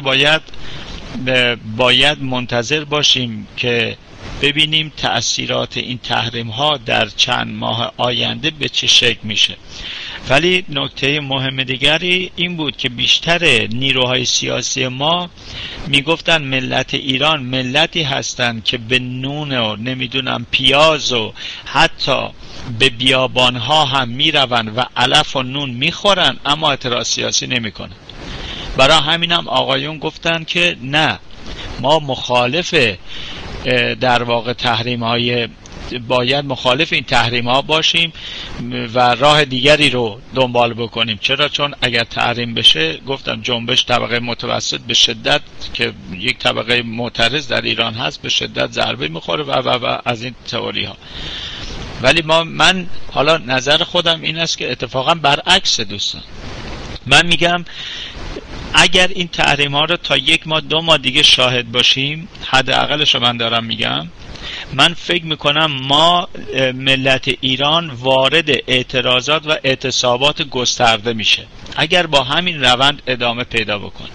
Speaker 8: باید منتظر باشیم که ببینیم تأثیرات این تحریم ها در چند ماه آینده به چه شکل میشه. ولی نکته مهم دیگری این بود که بیشتر نیروهای سیاسی ما میگفتن ملت ایران ملتی هستند که به نون و نمیدونم پیاز و حتی به بیابانها هم میروند و علف و نون میخورن، اما اعتراض سیاسی نمیکنن. برای همینم آقایون گفتن که نه، ما مخالف در واقع تحریم‌های، باید مخالف این تحریم ها باشیم و راه دیگری رو دنبال بکنیم. چرا؟ چون اگر تحریم بشه، گفتم جنبش طبقه متوسط به شدت که یک طبقه معترض در ایران هست به شدت ضربه میخوره و از این تئوری ها. ولی من حالا نظر خودم این است که اتفاقا برعکس دوستان، من میگم اگر این تحریم ها رو تا 1 ماه 2 ماه دیگه شاهد باشیم، حداقلش رو من دارم میگم، من فکر میکنم ما ملت ایران وارد اعتراضات و اعتصابات گسترده میشه اگر با همین روند ادامه پیدا بکنه.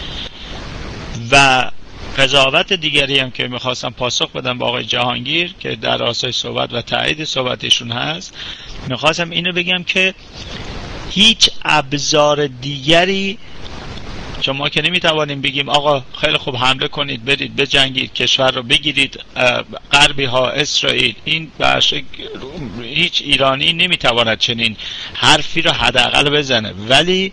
Speaker 8: و قضاوت دیگری هم که میخواستم پاسخ بدم با آقای جهانگیر که در راستای صحبت و تایید صحبتشون هست، میخواستم اینو بگم که هیچ ابزار دیگری، چون ما که نمیتوانیم بگیم آقا خیلی خوب حمله کنید، برید بجنگید، کشور رو بگیرید، غربی ها، اسرائیل، این باشه، هیچ ایرانی نمیتواند چنین حرفی رو حداقل بزنه. ولی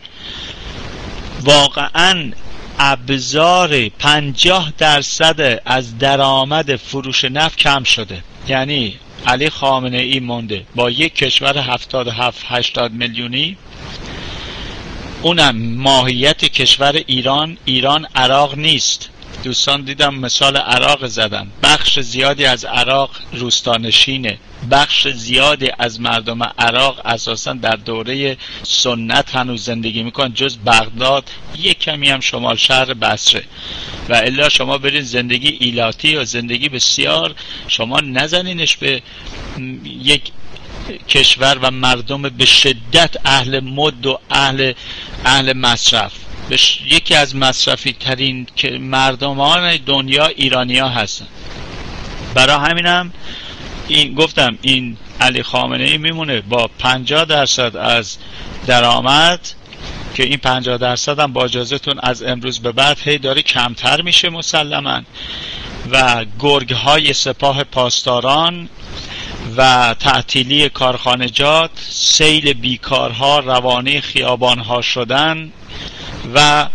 Speaker 8: واقعا ابزار 50% از درآمد فروش نفت کم شده. یعنی علی خامنه ای مونده با یک کشور 77-80 میلیونی، اونم ماهیت کشور ایران عراق نیست. دوستان دیدم مثال عراق زدن، بخش زیادی از عراق روستانشینه، بخش زیادی از مردم عراق اساسا در دوره سنت هنوز زندگی میکنن، جز بغداد، یک کمی هم شمال شهر بصره. و الا شما برین زندگی ایلاتی و زندگی بسیار، شما نزنینش به یک کشور و مردم به شدت اهل مد و اهل مصرف. یکی از مصرفی ترین که مردمان دنیا ایرانی ها هستن. برای همینم این گفتم این علی خامنه ای میمونه با 50% از درآمد، که این 50% هم با اجازهتون از امروز به بعد هی داره کمتر میشه مسلماً، و گرگ های سپاه پاسداران و تعطیلی کارخانجات، سیل بیکارها، روانه خیابانها شدن و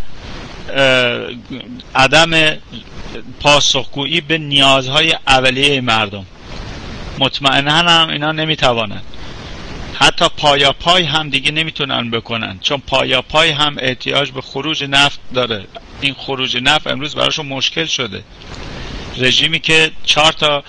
Speaker 8: عدم پاسخگویی به نیازهای اولیه مردم. مطمئنا هم اینا نمیتوانند، حتی پای هم دیگه نمیتونن بکنن، چون پای هم احتیاج به خروج نفت داره. این خروج نفت امروز براشون مشکل شده. رژیمی که 4 تا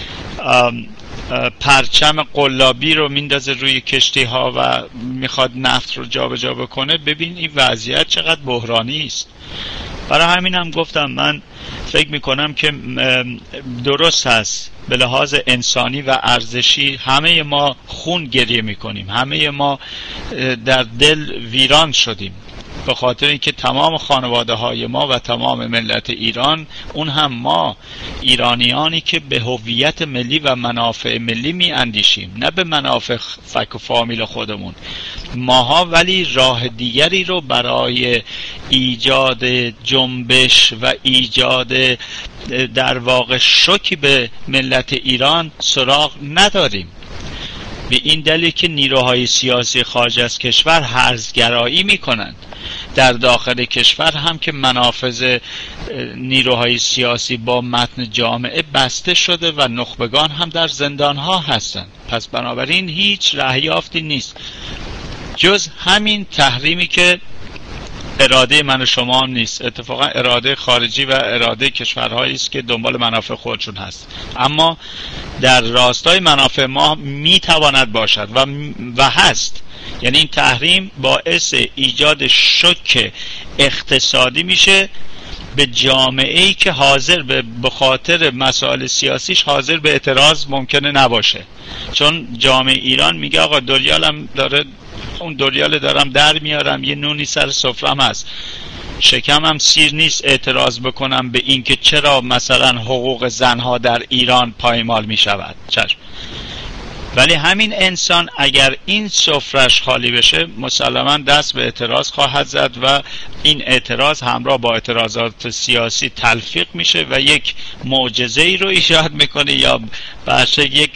Speaker 8: پرچم قلابی رو میندازه روی کشتی ها و میخواد نفت رو جابجا بکنه، ببین این وضعیت چقدر بحرانی است. برای همین هم گفتم من فکر میکنم که درست هست به لحاظ انسانی و ارزشی همه ما خون گریه میکنیم، همه ما در دل ویران شدیم به خاطر اینکه تمام خانواده های ما و تمام ملت ایران، اون هم ما ایرانیانی که به هویت ملی و منافع ملی می اندیشیم، نه به منافع فک و فامیل خودمون ماها، ولی راه دیگری رو برای ایجاد جنبش و ایجاد در واقع شوکی به ملت ایران سراغ نداریم. به این دلیل که نیروهای سیاسی خارج از کشور هرزگرایی میکنند، در داخل کشور هم که منافذ نیروهای سیاسی با متن جامعه بسته شده و نخبگان هم در زندانها هستند. پس بنابراین هیچ راهیافتی نیست جز همین تحریمی که اراده من و شما هم نیست، اتفاقا اراده خارجی و اراده کشورهایی است که دنبال منافع خودشون هست، اما در راستای منافع ما میتواند باشد و هست. یعنی این تحریم باعث ایجاد شوک اقتصادی میشه به جامعه‌ای که حاضر به خاطر مسائل سیاسیش حاضر به اعتراض ممکنه نباشه. چون جامعه ایران میگه آقا دوریالم داره، اون دوریال دارم در میارم، یه نونی سر سفرم هست، شکمم سیر نیست اعتراض بکنم به این که چرا مثلا حقوق زنها در ایران پایمال میشود. چشم. ولی همین انسان اگر این سفرش خالی بشه مسلما دست به اعتراض خواهد زد و این اعتراض همراه با اعتراضات سیاسی تلفیق میشه و یک معجزه ای رو ایجاد میکنه یا بشه یک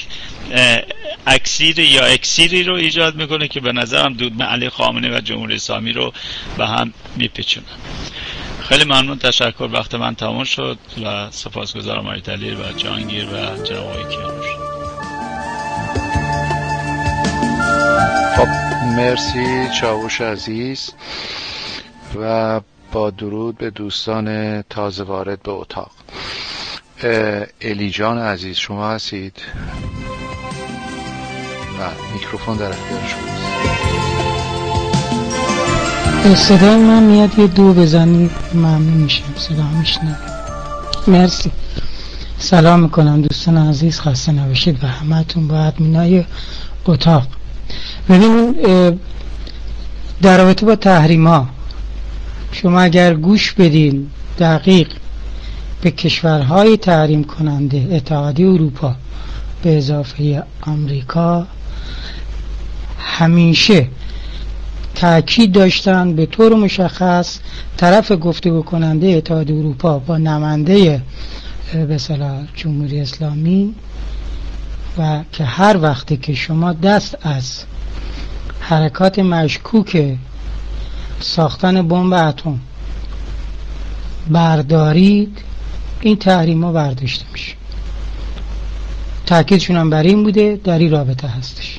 Speaker 8: اکسیری رو ایجاد میکنه که به نظرم دودمان علی خامنه‌ای و جمهوری اسلامی رو به هم میپیچونه. خیلی ممنون، تشکر. وقت من تمام شد و سپاسگزارم آقای دلیر و جهانگیر و جناب آقای کیانوش.
Speaker 5: خب مرسی چاوش عزیز و با درود به دوستان تازه وارد به اتاق. الی جان عزیز شما هستید؟ میکروفون در اختیار شماست.
Speaker 9: صدای من میاد؟ یه دو بزنید ممنون میشم. صدا میشنم. مرسی. سلام میکنم دوستان عزیز، خسته نباشید و همتون با ادمینای اتاق. ببینید در رابطه با تحریم ها شما اگر گوش بدین دقیق به کشورهای تحریم کننده اتحادیه اروپا به اضافه آمریکا همیشه تأکید داشتن به طور مشخص طرف گفتگو کننده اتحادیه اروپا با نماینده به اصطلاح جمهوری اسلامی و که هر وقتی که شما دست از حرکات مشکوک ساختن بمب اتم بردارید این تحریم ها برداشته میشه. تأکیدشون هم بر این بوده، در این رابطه هستش.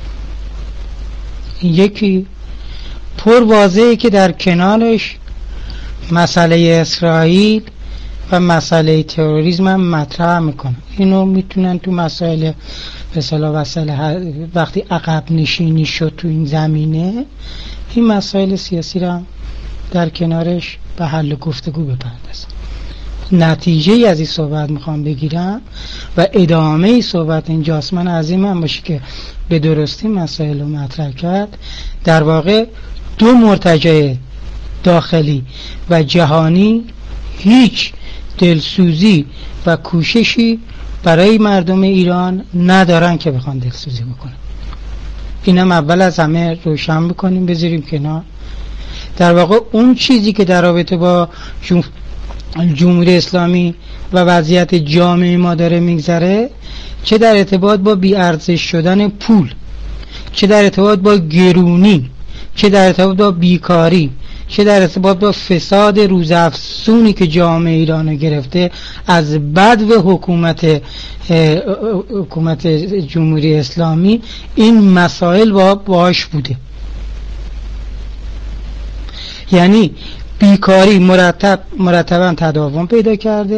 Speaker 9: این یکی پر واضحه که در کنارش مسئله اسرائیل و مسئله تروریسم هم مطرح میکنن. اینو میتونن تو مسائل به اصطلاح وقتی عقب نشینی شد تو این زمینه این مسائل سیاسی را در کنارش به حل گفتگو بپردازن. نتیجه از این صحبت میخوام بگیرم و ادامه صحبت اینجاست. من عزیمم باشه که به درستی مسائل رو مطرح کرد. در واقع دو مرتجع داخلی و جهانی هیچ دلسوزی و کوششی برای مردم ایران ندارن که بخوان دلسوزی بکنن. اینم اول از همه روشن بکنیم، بذاریم کنار. در واقع اون چیزی که در رابطه با جمهوری اسلامی و وضعیت جامعه ما داره میگذره، چه در ارتباط با بی‌ارزش شدن پول، چه در ارتباط با گرونی، چه در ارتباط با بیکاری، چه در ارتباط با فساد روزافزونی که جامعه ایران گرفته از بدو حکومت جمهوری اسلامی، این مسائل باش بوده. یعنی بیکاری مرتبا تداوم پیدا کرده،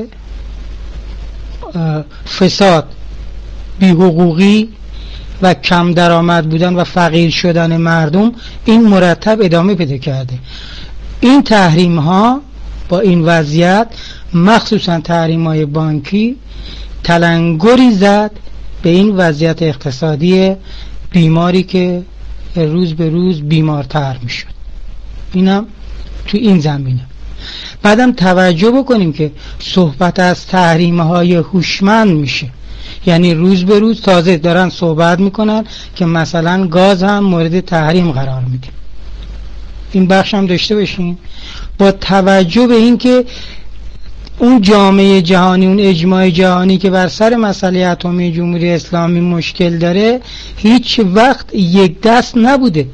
Speaker 9: فساد، بی‌حقوقی و کم درآمد بودن و فقیر شدن مردم این مرتب ادامه پیدا کرده. این تحریم ها با این وضعیت، مخصوصا تحریم های بانکی، تلنگری زد به این وضعیت اقتصادی بیماری که روز به روز بیمارتر می شد. اینم تو این زمینه. بعدم توجه بکنیم که صحبت از تحریم های هوشمند میشه، یعنی روز به روز تازه دارن صحبت میکنن که مثلا گاز هم مورد تحریم قرار میدیم. این بخش هم داشته باشین با توجه به این که اون جامعه جهانی، اون اجماع جهانی که بر سر مسئله اتمی جمهوری اسلامی مشکل داره هیچ وقت یک دست نبوده.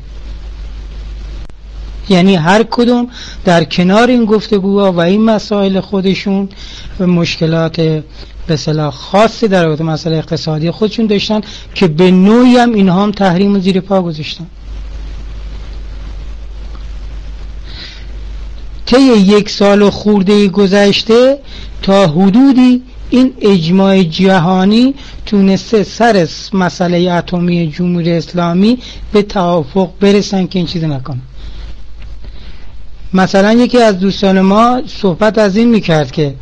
Speaker 9: یعنی هر کدوم در کنار این گفتگوها و این مسائل خودشون مشکلات به اصطلاح خاصی در رابطه مسئله اقتصادی خودشون داشتن که به نوعی هم اینها هم تحریم زیر پا گذاشتن. طی 1 سال خورده گذشته تا حدودی این اجماع جهانی تونسته سر مسئله اتمی جمهوری اسلامی به توافق برسن که این چیز نکنه. مثلا یکی از دوستان ما صحبت از این میکرد که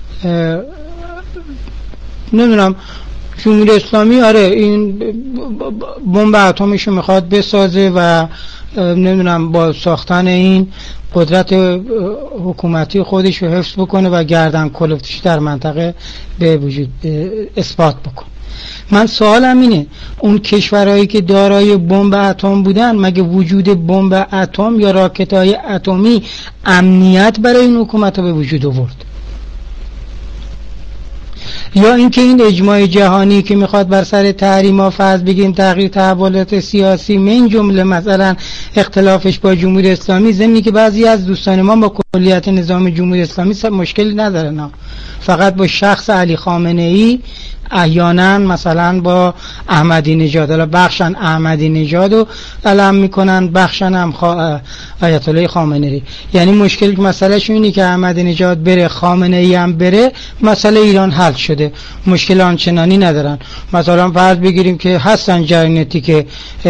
Speaker 9: نمیدونم جمهوری اسلامی آره این بمب اتمیشو میخواد بسازه و نمیدونم با ساختن این قدرت حکومتی خودش رو حفظ بکنه و گردن کلفتش در منطقه به وجود اثبات بکنه. من سوالم اینه اون کشورهایی که دارای بمب اتم بودن مگه وجود بمب اتم یا راکت‌های اتمی امنیت برای این حکومت‌ها به وجود آورد؟ یا اینکه این اجماع جهانی که میخواد بر سر تحریم‌ها فرض بگیم تغییر تحولات سیاسی من جمله مثلا اختلافش با جمهوری اسلامی، ضمنی که بعضی از دوستان ما با کلیت نظام جمهوری اسلامی مشکلی ندارن، فقط با شخص علی خامنه‌ای، احیانا مثلا با احمدی نژاد، حالا بخشن احمدی نژاد رو علم میکنن، بخشن هم آیت الله خامنه‌ای. یعنی مشکلی که مسئلهش اینه که احمدی نژاد بره خامنه‌ای هم بره مسئله ایران حل شده، مشکل آنچنانی ندارن. مثلا فرض بگیریم که هستن جریاناتی که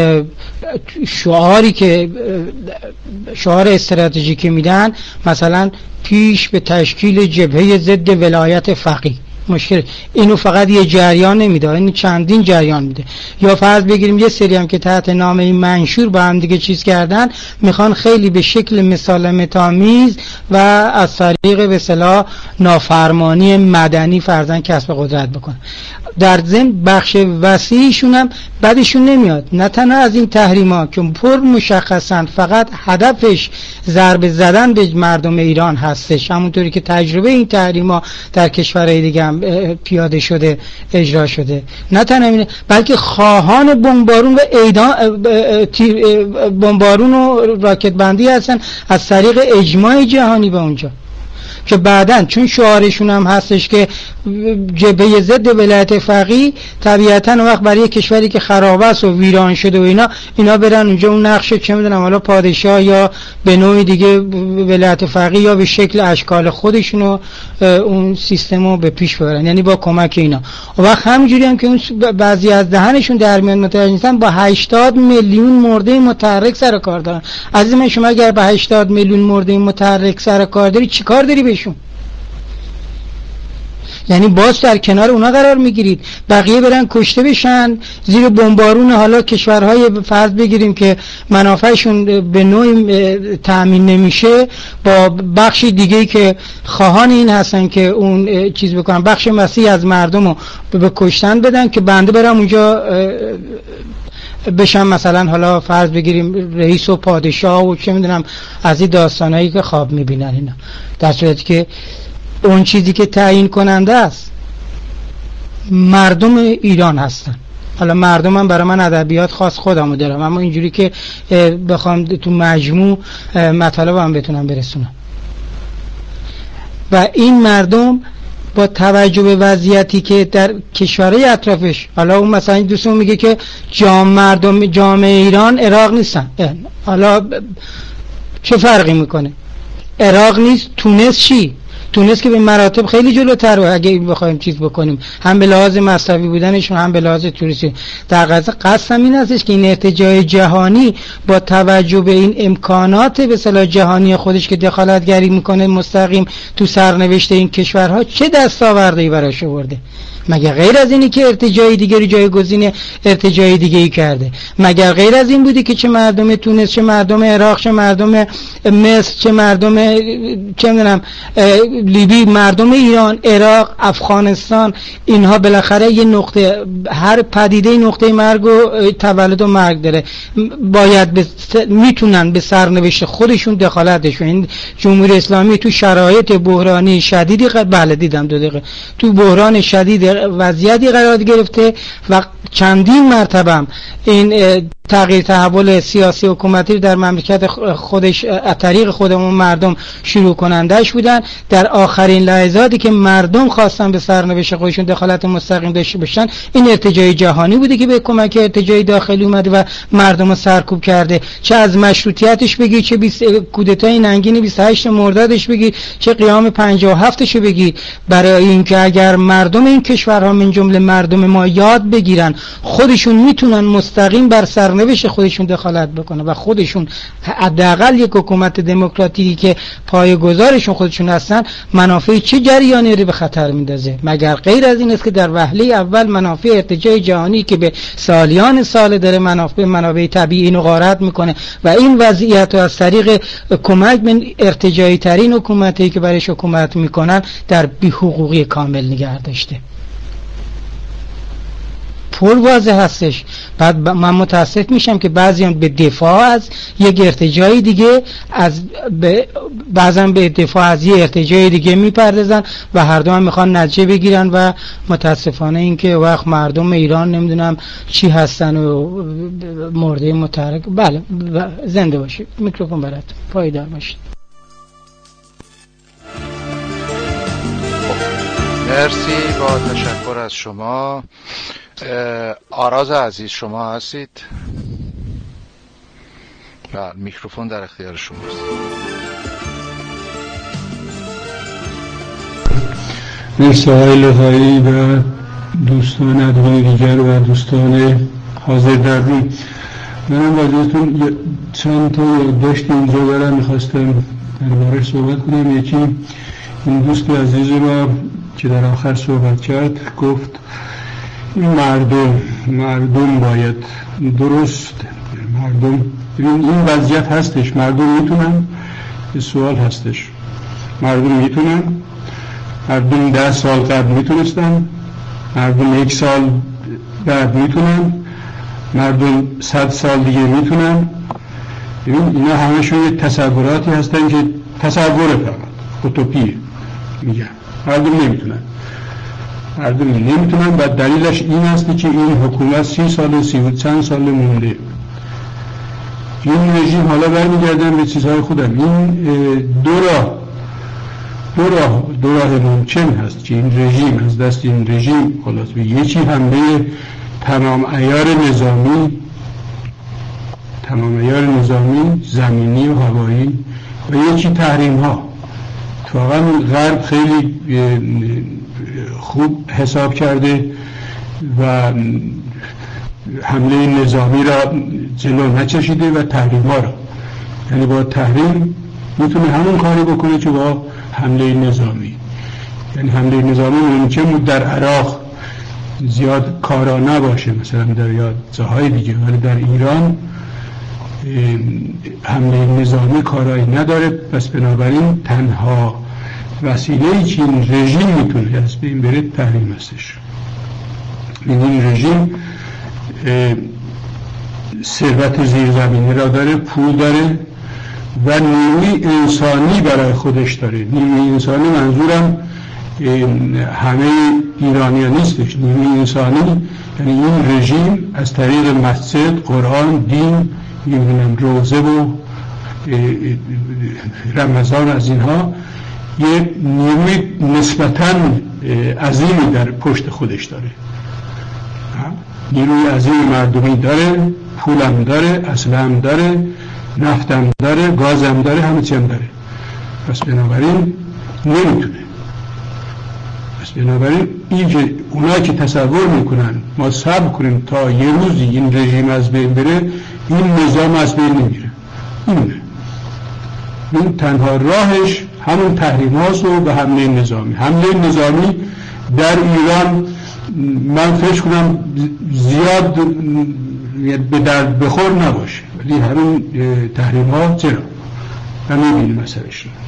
Speaker 9: شعاری که شعار استراتژیکی میدن مثلا پیش به تشکیل جبهه ضد ولایت فقیه، مشکل اینو فقط یه جریان نمیده، اینو چندین جریان میده. یا فرض بگیریم یه سری هم که تحت نام این منشور با هم دیگه چیز کردن، میخوان خیلی به شکل مسالمت‌آمیز و از طریق به اصطلاح نافرمانی مدنی فرضاً کسب قدرت بکنن. در ضمن بخش وسیعشون هم بعدشون نمیاد، نه تنها از این تحریما که پر مشخصاً فقط هدفش ضربه زدن به مردم ایران هستش، همونطوری که تجربه این تحریما در کشورهای دیگه هم پیاده شده اجرا شده، نه تنها اینه بلکه خواهان بمبارون و بمبارون و راکت بندی هستن از طریق اجماع جهانی به اونجا، که بعدن چون شعارشون هم هستش که جبهه ضد ولایت فقیه، طبیعتاً وقت برای کشوری که خراب است و ویران شده و اینا برن اونجا اون نقش چه میدونم حالا پادشاه یا به نوعی دیگه ولایت فقیه یا به شکل اشکال خودشونو اون سیستمو به پیش ببرن، یعنی با کمک اینا. و وقت همینجوری هم که اون بعضی از دهنشون در میان متوجه نیستن با 80 میلیون مرده متحرک سر کار دارن. عزیز من شما اگر با 80 میلیون مرده متحرک سر کار داری چیکار داری بهشون؟ یعنی باز در کنار اونا قرار میگیرید، بقیه برن کشته بشن زیر بمبارون حالا کشورهای فرض بگیریم که منافعشون به نوعی تأمین نمیشه، با بخش دیگه‌ای که خواهان این هستن که اون چیز بکنن، بخش وسیع از مردم رو به کشتن بدن که بنده برم اونجا بشم مثلا حالا فرض بگیریم رئیس و پادشاه و چه میدونم از این داستانایی که خواب میبینن اینا، در صورتی که اون چیزی که تعیین کننده است مردم ایران هستن. حالا مردمم برای من ادبیات خاص خودمو دارم، اما اینجوری که بخوام تو مجموع مطالبم بتونم برسونم. و این مردم با توجه به وضعیتی که در کشورهای اطرافش، حالا اون مثلا دوستمون میگه که جامعه ایران عراق نیستن، حالا چه فرقی میکنه؟ عراق نیست، تونس چی؟ تونس که به مراتب خیلی جلوتر اگه بخوایم چیز بکنیم، هم به لحاظ مصرفی بودنشون هم به لحاظ توریستی. در قصد این هستش که این ارتجاع جهانی با توجه به این امکانات به اصطلاح جهانی خودش که دخالتگری میکنه مستقیم تو سرنوشت این کشورها چه دستاوردی براش آورده؟ مگر غیر از اینی که ارتجاعی دیگری جایگزین ارتجاعی دیگری کرده؟ مگر غیر از این بودی که چه مردم تونس، چه مردم عراق، چه مردم مصر، چه مردم چه میدونم لیبی، مردم ایران، عراق، افغانستان، اینها بالاخره یه نقطه، هر پدیده نقطه مرگ و تولد و مرگ داره، باید میتونن به سرنوشت خودشون دخالتشون. این جمهوری اسلامی تو شرایط بحرانی شدیدی بله دیدم 2 دقیقه تو بحران شدید وضعیتی قرار گرفته و چندین مرتبه این تغییر تحول سیاسی حکومتی در مملکت خودش از طریق خودمون مردم شروع کنندش بودن. در آخرین لحظاتی که مردم خواستن به سرنوشت خودشون دخالت مستقیم داشته باشن، این ارتجاع جهانی بوده که به کمک ارتجاع داخلی اومده و مردم رو سرکوب کرده. چه از مشروطیتش بگی، چه کودتای ننگین 28 مردادش بگی، چه قیام 57ش بگی، برای اینکه اگر مردم این کشورها من جمله مردم ما یاد بگیرن خودشون میتونن مستقیم بر سرنوشت خودشون دخالت بکنن و خودشون حداقل یک حکومت دموکراتیکی که پایه‌گذارشون خودشون هستن، منافع چه جریانی رو به خطر میندازه؟ مگر غیر از این است که در وهله اول منافع ارتجاع جهانی که به سالیان سال داره منابع طبیعی اینو غارت میکنه و این وضعیت رو از طریق کمک به ارتجاعی ترین حکومتی که برایش حکومت میکنن در بی‌حقوقی کامل نگه داشته. پر واضح هستش. بعد من متاسف میشم که بعضیان به دفاع از یک ارتجاعی دیگه بعضا به دفاع از یک ارتجاعی دیگه میپردازن و هر دو هم میخوان نتیجه بگیرن و متاسفانه اینکه وقت مردم ایران نمیدونم چی هستن و مرده متحرک. بله زنده باشید. میکروفون برات پایدار باشید.
Speaker 5: مرسی، با تشکر از شما. آراز عزیز شما هستید؟ بله، میکروفون در اختیار شماست.
Speaker 10: مرسی آقای لطایی و دوستان ادوان دیگر و دوستان حاضر در روم. منم واجهتون چند تا یادداشت اینجا دارم، میخواستم درباره‌اش صحبت کنم. یکی این دوست عزیز ما که در آخر صحبت کرد گفت این مردم باید درست این وضعیت هستش، مردم میتونن، یه سوال هستش، مردم میتونن، مردم 10 سال قبل میتونستن، مردم 1 سال بعد میتونن، مردم 100 سال دیگه میتونن. اینا همشون یه تصوراتی هستن که تصوره فقط اوتوپیه. میگن مردم نمیتونن و دلیلش این است که این حکومت 30 سال 30 و چند سال مونده. این رژیم، حالا برمیگردم به چیزهای خودم، این دو راه ممکن هست که این رژیم از دست این رژیم خلاص به یکی حمله تمام عیار نظامی زمینی و هوایی و یکی تحریم ها. واقعا غرب خیلی خوب حساب کرده و حمله نظامی را جلو نچشیده و تحریم ها را، یعنی با تحریم میتونه همون کاری بکنه که با حمله نظامی. یعنی حمله نظامی ممکن بود در عراق زیاد کارا نباشه، مثلا در یا جاهای دیگه، ولی در ایران حمله نظامی کارایی نداره. پس بنابراین تنها وسیله‌ای که این رژیم میتونه از بین بره تحریم هستش. این رژیم ثروت زیرزمینی را داره، پول داره و نیروی انسانی برای خودش داره. نیروی انسانی منظورم همه ایرانیان نیستش. نیروی انسانی یعنی این رژیم از طریق مسجد، قرآن، دین، روزه و رمضان، از اینها یه نیروی نسبتاً عظیمی در پشت خودش داره. نیروی عظیم مردمی داره، پولم داره، اسلحه‌ام داره، نفتم داره، گازم داره، همه چیم داره. پس بنابراین نمیتونه. پس بنابراین این که اونا که تصور میکنن ما صبر کنیم تا یه روزی این رژیم از بین بره، این نظام از بین نمیره. این تنها راهش همون تحریم هاست و حمله نظامی. حمله نظامی در ایران من فکر کنم زیاد به درد بخور نباشه، ولی همین تحریم ها چرا؟ من میبینیم مسئلهش رو.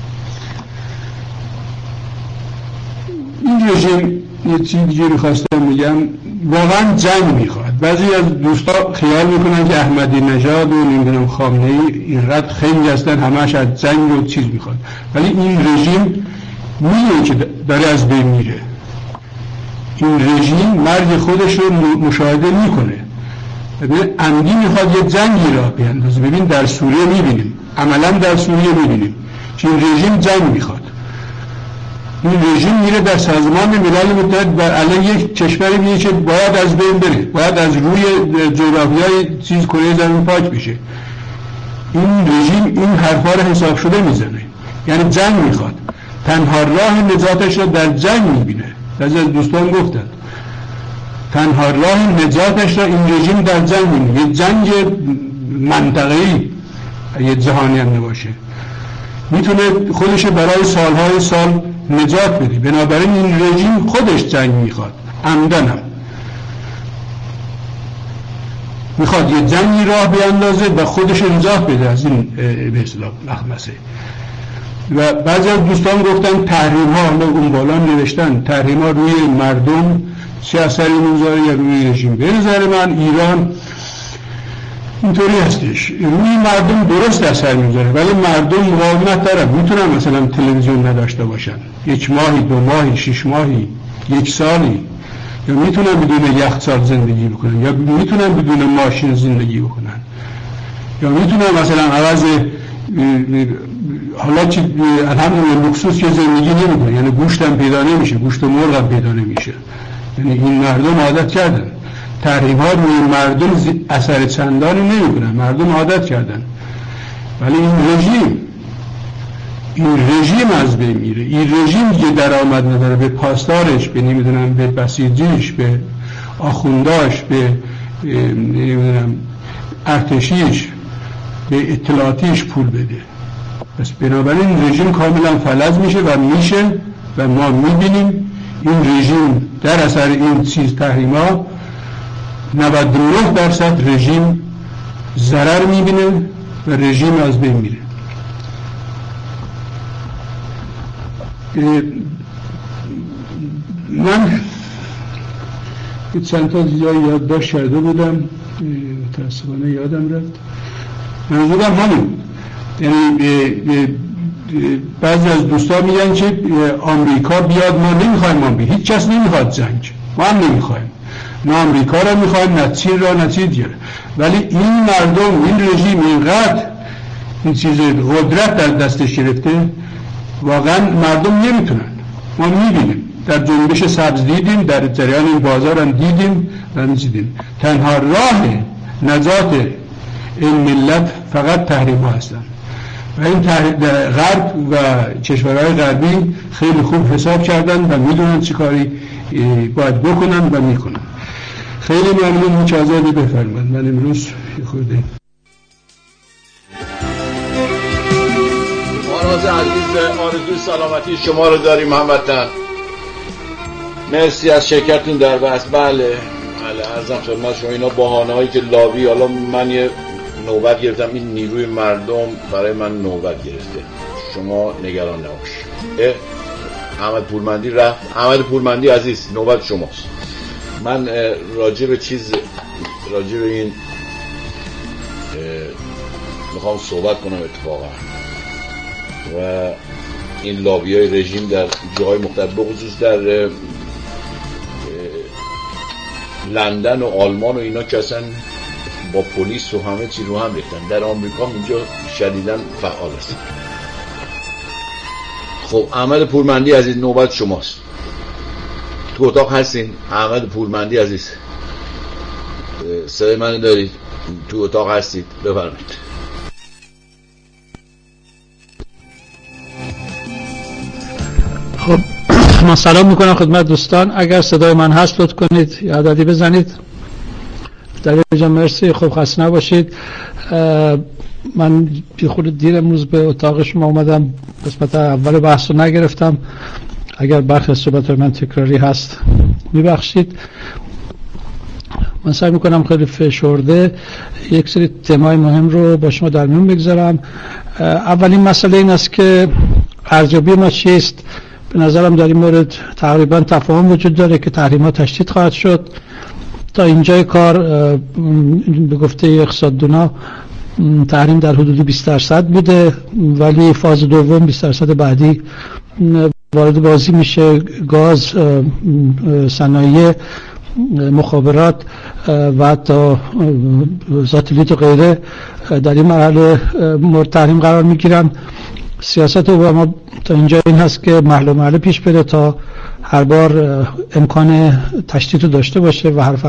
Speaker 10: این رژیم یه چیز دیگه میخواستم میگم، واقعا جنگ میخواد. بعضی از دوستا خیال میکنن که احمدی نژاد و نمیدونم خامنه ای اینقدر خیلی هستن همش از جنگ و چیز میخواد، ولی این رژیم میدونه که داره از بین میره. این رژیم مرگ خودش رو مشاهده میکنه، ببین عمدی میخواد یه جنگی را بیندازه. ببین در سوریه میبینیم، عملا در سوریه میبینیم که این رژیم جنگ میخواد. این رژیم میره در سازمان ملل متحد بر علیه یک کشوری میگه که باید از بین بره، باید از روی جغرافیای چیز کره زمین پاک بشه. این رژیم این حرفا رو حساب شده میزنه، یعنی جنگ میخواد. تنها راه نجاتش رو در جنگ میبینه. بعضی از دوستان گفتن تنها راه نجاتش را این رژیم در جنگ میبینه. یه جنگ منطقه‌ای، یه جهانی هم نباشه، میتونه خودش برای سالهای سال نجات بده. بنابراین این رژیم خودش جنگ میخواد، عمدن هم میخواد یه جنگی راه بیاندازه و خودش نجات بده از این به اصطلاح مخمسه. و بعضی از دوستان گفتن تحریم ها، حالا اون بالا نوشتن تحریم ها روی مردم چه اثری میذاره یا روی رژیم. به نظر من ایران اینطوری هستش، روی مردم درست اثر میذاره ولی مردم مقاومت دارن، میتونن مثلا تلویزیون نداشته باشن 1 ماهی 2 ماهی 6 ماهی 1 سالی، یا میتونن بدون یخچال زندگی بکنن، یا میتونن بدون ماشین زندگی بکنن، یا میتونن مثلا عوض حالا چی الحمدلله لوکسوس که زندگی نمیکنه، یعنی گوشت هم پیدا نمیشه، گوشت مرغ هم پیدا نمیشه، یعنی این مردم عادت کردن. تحریم ها روی مردم اثر چندانی نمیکنن، مردم عادت کردن. ولی این رژیم از بین میره. این رژیم که درآمد نداره به پاسدارش، به نمیدونم به بسیجیش، به آخونداش، به نمیدونم ارتشیش، به اطلاعاتیش پول بده. پس بنابراین رژیم کاملا فلج میشه و ما میبینیم این رژیم در اثر این چیز تحریما 99% رژیم ضرر میبینه و رژیم از بین میره. من چند تا جایی یادداشت کرده بودم، متاسفانه یادم رفت. منظورم همین، یعنی بعضی از دوستان میگن که آمریکا بیاد، ما نمیخوایم آمریکا، هیچ کس نمیخواد جنگ، ما هم نمیخوایم، نه آمریکا را میخوایم نه چین را نه چیز دیگه. ولی این مردم، این رژیم اینقدر این چیز قدرت در دستش گرفته، واقعا مردم نمیتونن. ما میبینیم در جنبش سبز دیدیم، در جریان این بازار هم دیدیم و دیدیم تنها راه نجات این ملت فقط تحریم ها هستن و این غرب و کشورهای غربی خیلی خوب حساب کردن و میدونن چی کاری باید بکنن و میکنن. خیلی ممنون که آزادی بفرمایید. من امروز خورده
Speaker 7: ماراز عزیز، آرزوی سلامتی شما رو داریم هموطن. مرسی از شرکتتون در بحث. بله عرضم خدمت شما اینا بهانه هایی که لابی، حالا من یه نوبت گرفتم، این نیروی مردم برای من نوبت گرفته، شما نگران نباشید. احمد پورمندی رفت. احمد پورمندی عزیز نوبت شماست. من راجع به این میخوام صحبت کنم اتفاقا و این لابی های رژیم در جاهای مختلف، به خصوص در لندن و آلمان و اینا که اصلا با پلیس و همه چی رو هم ریختن. در آمریکا اینجا شدیداً فعال است. خب احمد پورمندی عزیز نوبت شماست. تو اتاق هستین احمد پورمندی عزیز؟ صدای منو دارید؟ تو اتاق هستید؟ بفرمایید.
Speaker 8: خب من سلام میکنم خدمت دوستان. اگر صدای من هست لطف کنید یه عددی بزنید. در اینجا مرسی. خب خسته نباشید. من بی خود دیر امروز به اتاق شما اومدم، قسمت اول بحث رو نگرفتم، اگر برخی از صحبت من تکراری هست میبخشید. من سعی میکنم خیلی فشرده یک سری تمای مهم رو با شما در میون بگذارم. اولین مسئله این است که ارزیابی ما چیست. به نظرم در این مورد تقریبا تفاهم وجود داره که تحریم‌ها تشدید خواهد شد. تا اینجای کار به گفته اقتصاددونا تحریم در حدود 20% بوده، ولی فاز دوم 20% بعدی وارد بازی میشه. گاز، صنایع، مخابرات و حتی ساتلیت و غیره در این مرحله مورد تحریم قرار میگیرن. سیاست اوباما تا اینجا این هست که محل محل پیش بره تا هر بار امکان تشدید رو داشته باشه و حرف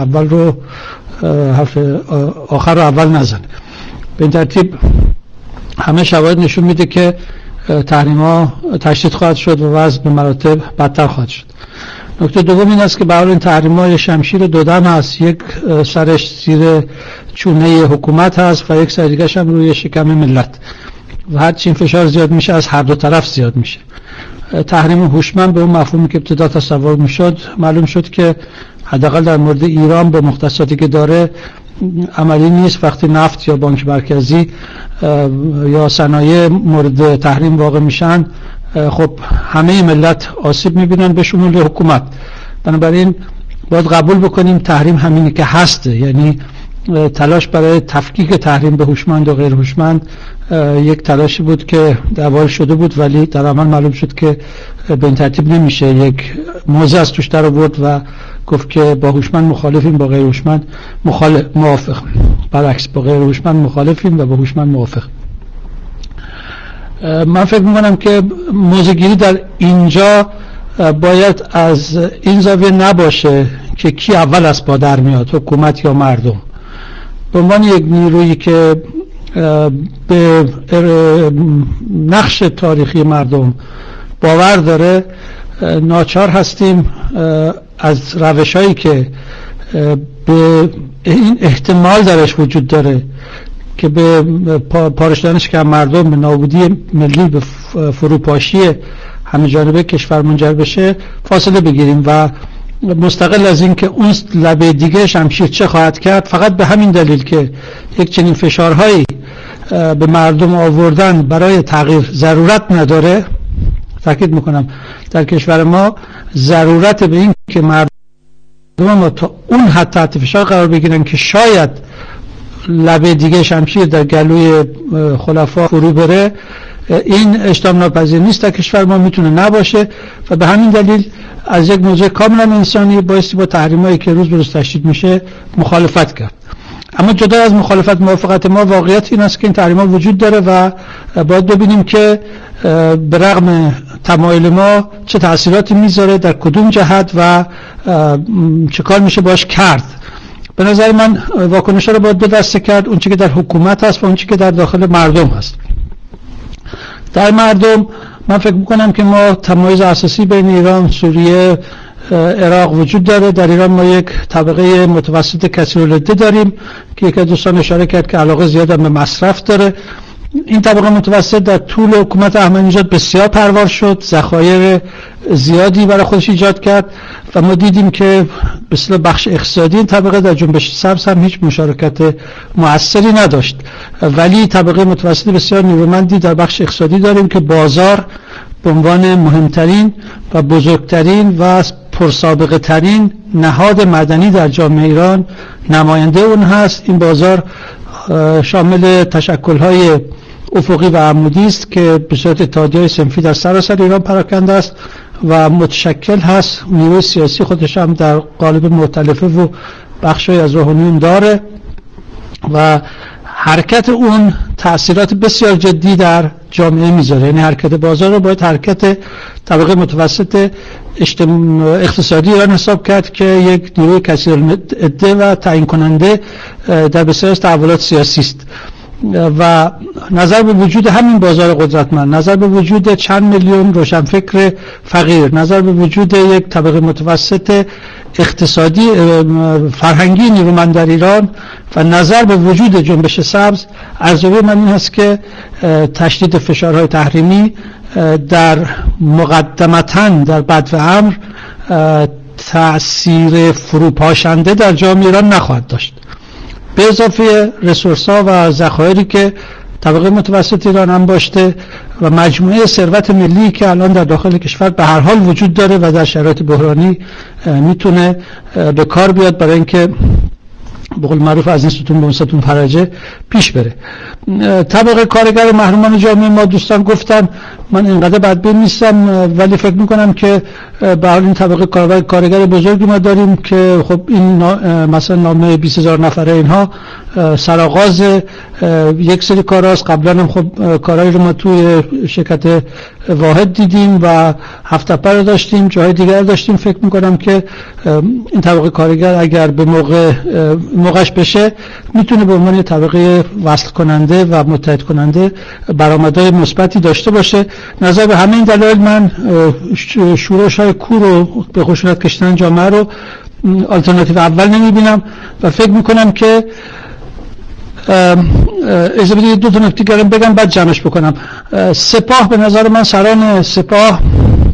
Speaker 8: آخر رو اول نزنه. به این ترتیب همه شواهد نشون میده که تحریم‌ها تشدید خواهد شد و وضع به مراتب بدتر خواهد شد. نکته دوم این است که برای این تحریم‌ها یه شمشیر دودم هست، یک سرش زیر چونه حکومت هست و یک سر دیگه‌ش هم روی شکم ملت و هر چی فشار زیاد میشه از هر دو طرف زیاد میشه. تحریم هوشمند به اون مفهومی که ابتدا تصور میشد معلوم شد که حداقل در مورد ایران با مختصاتی که داره
Speaker 11: عملی نیست وقتی نفت یا بانک مرکزی یا صنایع مورد تحریم واقع میشن. خب همه ملت آسیب میبینن به شمول حکومت. بنابراین باید قبول بکنیم تحریم همینی که هسته، یعنی تلاش برای تفکیک تحریم به هوشمند و غیر هوشمند یک تلاشی بود که دوال شده بود، ولی در عمل معلوم شد که به این ترتیب نمیشه. یک موضع از توش در آورد و گفت که با هوشمند مخالفیم، با غیر هوشمند موافق. برعکس، با غیر هوشمند مخالفیم و با هوشمند موافق. من فکر میکنم که موضع گیری در اینجا باید از این زاویه نباشه که کی اول از پا در میاد، حکومت یا مردم. به عنوان یک نیرویی که به نقش تاریخی مردم باور داره، ناچار هستیم از روش‌هایی که به این احتمال درش وجود داره که به پارش دادنش که مردم به نابودی ملی، به فروپاشی همه جانبه کشور منجر بشه، فاصله بگیریم و مستقل از این که اون لبه دیگه شمشیر چه خواهد کرد، فقط به همین دلیل که یک چنین فشارهایی به مردم آوردن برای تغییر ضرورت نداره. تاکید میکنم در کشور ما ضرورت به این که مردم ما تا اون حد تحت فشار قرار بگیرن که شاید لبه دیگه شمشیر در گلوی خلفا فرو بره، این اجتناب ناپذیر نیست. در کشور ما میتونه نباشه و به همین دلیل از یک موضوع کاملا انسانی بایستی با تحریمایی که روز به روز تشدید میشه مخالفت کرد. اما جدا از مخالفت، موافقت ما واقعیت این است که این تحریم‌ها وجود داره و باید ببینیم که به رغم تمایل ما چه تأثیراتی میذاره، در کدوم جهت و چه کار میشه باش کرد. به نظر من واکنش‌ها رو باید دو دسته کرد، اون چی که در حکومت هست و اون چی که در داخل مردم هست. در مردم من فکر میکنم که ما تمایز اساسی بین ایران، سوریه، عراق وجود داره. در ایران ما یک طبقه متوسط کثیرالعده داریم که یک دوستان اشاره کرد که علاقه زیاد به مصرف داره. این طبقه متوسط در طول حکومت احمدی‌نژاد بسیار پرور شد، ذخایر زیادی برای خودش ایجاد کرد و ما دیدیم که به اصطلاح بخش اقتصادی این طبقه در جنبش سبز هم هیچ مشارکت مؤثری نداشت، ولی طبقه متوسط بسیار نیرومندی در بخش اقتصادی داریم که بازار به عنوان مهمترین و بزرگترین و پرسابقه ترین نهاد مدنی در جامعه ایران نماینده اون هست. این بازار شامل تشکل‌های افقی و عمودی است که به صورت اتحادیه‌های صنفی در سراسر ایران پراکنده است و متشکل هست. نیروی سیاسی خودش هم در قالب مختلفه و بخشی از روحانیون داره و حرکت اون تأثیرات بسیار جدی در جامعه میذاره. یعنی حرکت بازار رو باید حرکت طبقه متوسط اقتصادی ایران حساب کرد که یک نیروی کثیرالعده و تعیین کننده در بسیاری از تحولات سیاسی است و نظر به وجود همین بازار قدرتمند، نظر به وجود چند میلیون روشنفکر فقیر، نظر به وجود یک طبقه متوسط اقتصادی فرهنگی نیرومند در ایران و نظر به وجود جنبش سبز، ارزیابی من این هست که تشدید فشارهای تحریمی در مقدمتاً در بدو امر تأثیر فروپاشنده در جامعه ایران نخواهد داشت. به اضافه رسورس‌ها و ذخایری که طبقه متوسط ایران هم داشته و مجموعه ثروت ملی که الان در داخل کشور به هر حال وجود داره و در شرایط بحرانی میتونه به کار بیاد برای اینکه به قول معروف از این ستون به اون ستون فرجه پیش بره. طبقه کارگر محرومان جامعه ما دوستان گفتن، من اینقدر بدبین نیستم ولی فکر میکنم که به حال این طبقه کارگر بزرگی ما داریم که خب این مثلا نامه 20,000 نفره اینها سرآغاز یک سری کاراست. قبلا هم خب کارهایی رو ما توی شرکت واحد دیدیم و هفت پر داشتیم، جای دیگر داشتیم. فکر میکنم که این طبقه کارگر اگر به موقعش بشه میتونه به عنوان طبقه وصل کننده و متحد کننده برآمدهای مثبتی داشته باشه. نظر به همین دلایل من شورش‌های کور و به خشونت کشیدن جامعه رو آلترناتیو اول نمیبینم و فکر میکنم که اجازه بدید دو تا نکته دیگه بگم بعد جمعش بکنم. سپاه، به نظر من سران سپاه،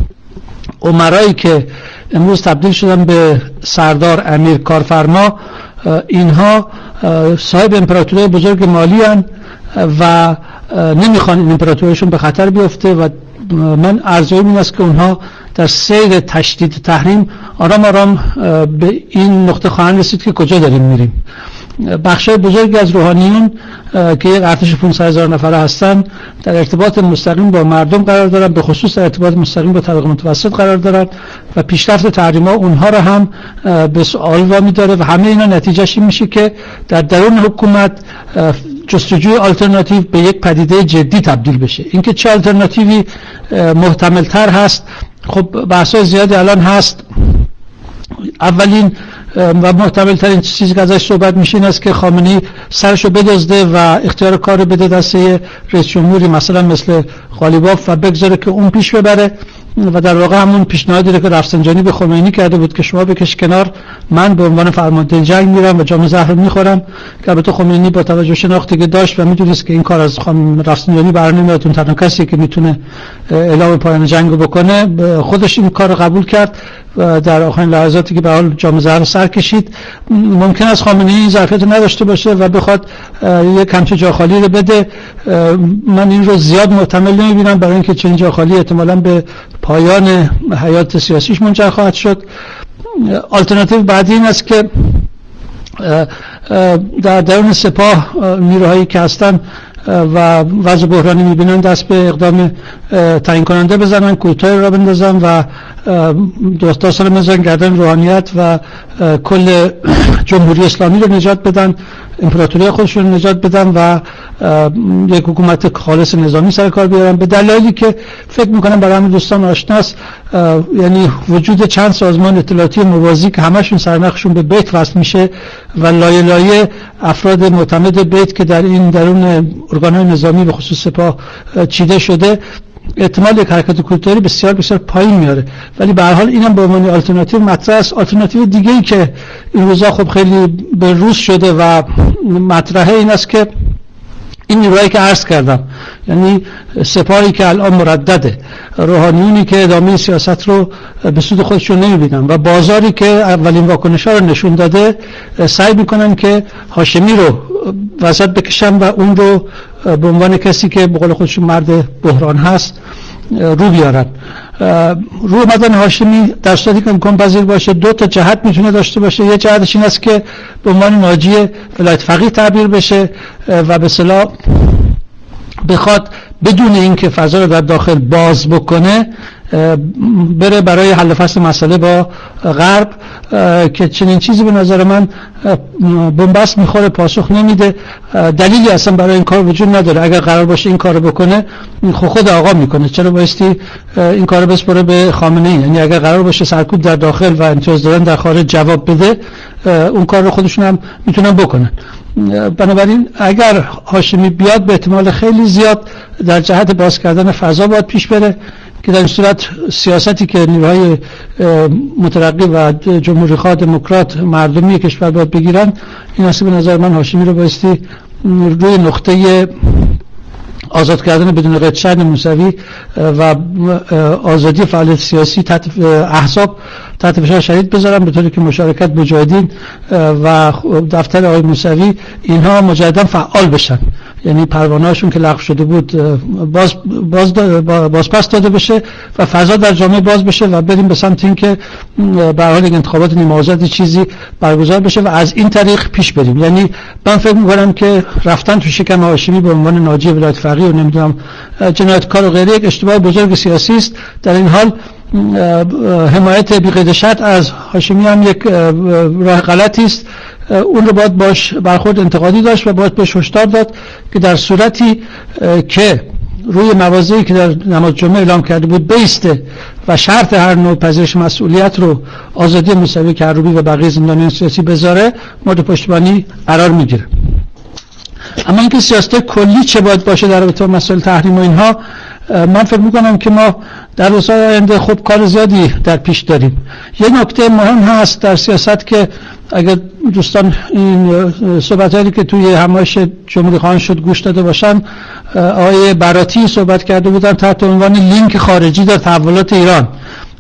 Speaker 11: امرایی که امروز تبدیل شدن به سردار، امیر، کارفرما اینها صاحب امپراتوری بزرگ مالی هن و نمیخوان این امپراتوریشون به خطر بیفته و من ارزیابیم این است که اونها در سیر تشدید تحریم آرام آرام به این نقطه خواهند رسید که کجا داریم میریم. بخشای بزرگی از روحانیون که یک ارتش 500,000 نفره هستن در ارتباط مستقیم با مردم قرار دارن، به خصوص در ارتباط مستقیم با طبقه متوسط قرار دارن و پیشرفت تحریم‌ها اونها رو هم به سوال وامی داره و همه اینا نتیجهش این میشه که در درون حکومت جستجوی آلترناتیو به یک پدیده جدی تبدیل بشه. اینکه چه آلترناتیوی محتمل تر هست، خب بحث‌های زیادی الان هست. اولین و محتمل ترین چیزی که ازش صحبت میشه این است که خامنه‌ای سرشو بدزده و اختیار کار بده دست رئیس جمهوری مثلا مثل قالیباف و بگذاره که اون پیش ببره و در واقع همون پیشنهادی رو که رفسنجانی به خمینی کرده بود که شما بکش کنار، من به عنوان فرمانده جنگ میرم و جام زهر میخورم، که البته خمینی با توجه شناختی که داشت و میدونست که این کار از رفسنجانی برنمیاد، اون تنها کسی که میتونه اعلام پایان جنگ رو بکنه، خودش این کار رو قبول کرد و در آخرین لحظاتی که به حال جام زهر سر کشید. ممکن است خامنه‌ای این ظرفیت رو نداشته باشه و بخواد یک همچین جا خالی رو بده. من این رو زیاد محتمل نمیبینم، برای اینکه چنین جا خالی احتمالاً به پایان حیات سیاسیش منجر خواهد شد. آلترناتیو بعدی این است که در درون سپاه نیروهایی که هستن و وضع بحرانی میبینن دست به اقدام تعیین کننده بزنن، کوتاه را بندازن و داستان بزنن گردن روحانیت و کل جمهوری اسلامی رو نجات بدن، امپراتوری خودشون رو نجات بدن و یک حکومت خالص نظامی سر کار بیارن، به دلایلی که فکر میکنم برای همه دوستان آشناست. یعنی وجود چند سازمان اطلاعاتی موازی که همشون سرنخشون به بیت وصل میشه و لایه لایه افراد معتمد بیت که در این درون ارگان‌های نظامی به خصوص سپاه چیده شده، احتمال یک حرکت کودتایی بسیار بسیار پایین میاره. ولی به هر حال اینم به عنوان آلترناتیو مطرح است. آلترناتیو دیگه‌ای که این روزا خب خیلی به روز شده و مطرحه این است که این نیروهایی که عرض کردم، یعنی سپاهی که الان مردده، روحانیونی که ادامه سیاست رو به سود خودشون نمیبینن و بازاری که اولین واکنش‌ها رو نشون داده، سعی میکنن که هاشمی رو وسط بکشن و اون رو به عنوان کسی که به قول خودشون مرد بحران هست رو بیارن. رو اومدن هاشمی در صورتی که امکان پذیر باشه دو تا جهت میتونه داشته باشه. یه جهتش این است که به عنوان ناجی ولایت فقیه تعبیر بشه و به اصطلاح بخواد بدون اینکه فضا رو در داخل باز بکنه بره برای حل فصل مسئله با غرب، که چنین چیزی به نظر من بنبست میخوره، پاسخ نمیده، دلیلی اصلا برای این کار وجود نداره. اگر قرار باشه این کارو بکنه خود آقا میکنه، چرا بایستی این کارو بسپره به خامنه‌ای؟ یعنی اگر قرار باشه سرکوب در داخل و امتیاز دادن در خارج جواب بده، اون کار رو خودشون هم میتونن بکنن. بنابراین اگر هاشمی بیاد به احتمال خیلی زیاد در جهت باز کردن فضا باید پیش بره، که در این صورت سیاستی که نیروهای مترقی و جمهوری‌خواه دموکرات مردمی کشور باید بگیرن، این است به نظر من هاشمی رو بایستی روی نقطه آزاد کردن بدون قید شرط موسوی و آزادی فعالیت سیاسی تحت احزاب تحت فشار شدید بذارن، به طوری که مشارکت مجاهدین و دفتر آقای موسوی اینها مجددا فعال بشن، یعنی پروانه‌هاشون که لغو شده بود بازپس داده بشه و فضا در جامعه باز بشه و بریم به سمت اینکه به هر حال انتخابات نیمه آزاد چیزی برگزار بشه و از این طریق پیش بریم. یعنی من فکر می‌کنم که رفتن تو شکم هاشمی به عنوان ناجی ولایت فقیه و نمیدونم جنایتکار و غیره یک اشتباه بزرگ سیاسی است. در این حال حمایت بی قید شرط از هاشمی هم یک راه غلطی است. اون رو باید باش برخورد انتقادی داشت و باید بهش هشدار داد که در صورتی که روی مواضعی که در نماز جمعه اعلام کرده بود بیسته و شرط هر نوع پذیرش مسئولیت رو آزادی موسوی کروبی و بقیه زندانیان سیاسی بذاره، مورد پشتیبانی قرار میگیره. اما اینکه سیاست کلی چه باید باشه در رابطه با مسائل تحریم و اینها، من فکر میکنم که ما در روزهای آینده خب کار زیادی در پیش داریم. یک نکته مهم هست در سیاست که اگر دوستان این صحبتایی که توی همایش جمهوری خواهان شد گوش داده باشن، آقای براتی صحبت کرده بودن تحت عنوان لینک خارجی در تحولات ایران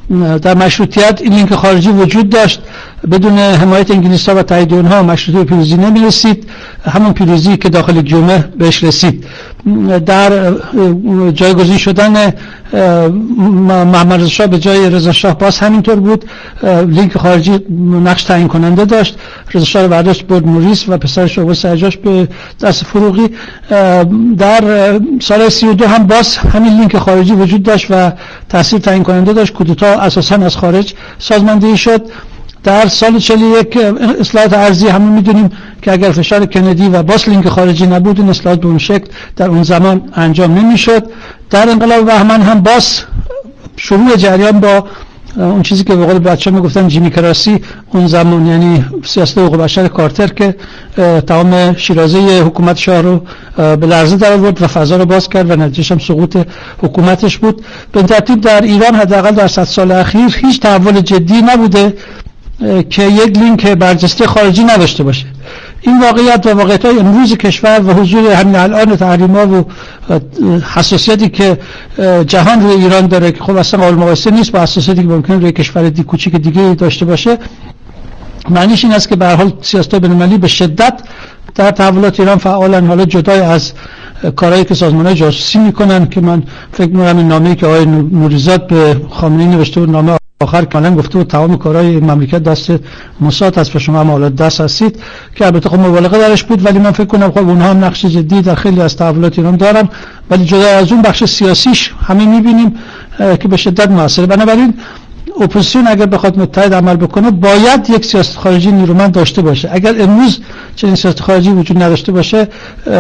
Speaker 11: در مشروطیت این لینک خارجی وجود داشت، بدون حمایت انگلیس‌ها و تایید اونها مشروطه به پیروزی نمی‌رسید، همون پیروزی که داخل جمعه بهش رسید. در جایگزین شدن محمد رضا شاه به جای رضا شاه باز همینطور بود، لینک خارجی نقش تعیین کننده داشت. رضا شاه رو برداشت برد موریس و پسرش عباس سجاش به دست فروغی. در سال 32 هم باز همین لینک خارجی وجود داشت و تاثیر تعیین کننده داشت. کودتا اساساً از خارج سازماندهی شد. در سال 41 اصلاحات ارضی همون میدونیم که اگر فشار کندی و باز لینک خارجی نبود این اصلاحات به اون شکل در اون زمان انجام نمیشد. در انقلاب بهمن هم باز شروع جریان با اون چیزی که به قول بچه‌ها میگفتن جیمیکراسی اون زمان، یعنی سیاست حقوق بشر کارتر که تمام شیرازه حکومت شاه رو به لرزه در آورد و فضا رو باز کرد و نتیجه‌اش هم سقوط حکومتش بود. به ترتیب در ایران حداقل در 100 سال اخیر هیچ تحول جدی نبوده که یک لینک برجسته خارجی نداشته باشه. این واقعیت و واقعیت‌های امروز کشور و حضور همین الان تحریم‌ها و حساسیتی که جهان روی ایران داره که خب اصلا قابل مقایسه نیست با حساسیتی که ممکن روی کشور کوچیک دیگه داشته باشه، معنیش این است که به هر حال سیاست‌های بین‌المللی به شدت در تحولات ایران فعالن، حالا جدای از کارهایی که سازمان‌های جاسوسی میکنن که من فکر می‌کنم این نامه‌ای که آقای نوریزاد به خامنه‌ای نوشته بود، نامه آخر کاملا گفته بود تمام کارهای مملکت دست موساد است و شما هم حالا دست هستید، که البته خب مبالغه درش بود، ولی من فکر کنم خب اونها هم نقش جدی در خیلی از تحولات ایران دارن، ولی جدا از اون بخش سیاسیش همه می‌بینیم که به شدت موثره. بنابراین اپوزیسیون اگر بخواد متحد عمل بکنه باید یک سیاست خارجی نیرومند داشته باشه. اگر امروز چنین سیاست خارجی وجود نداشته باشه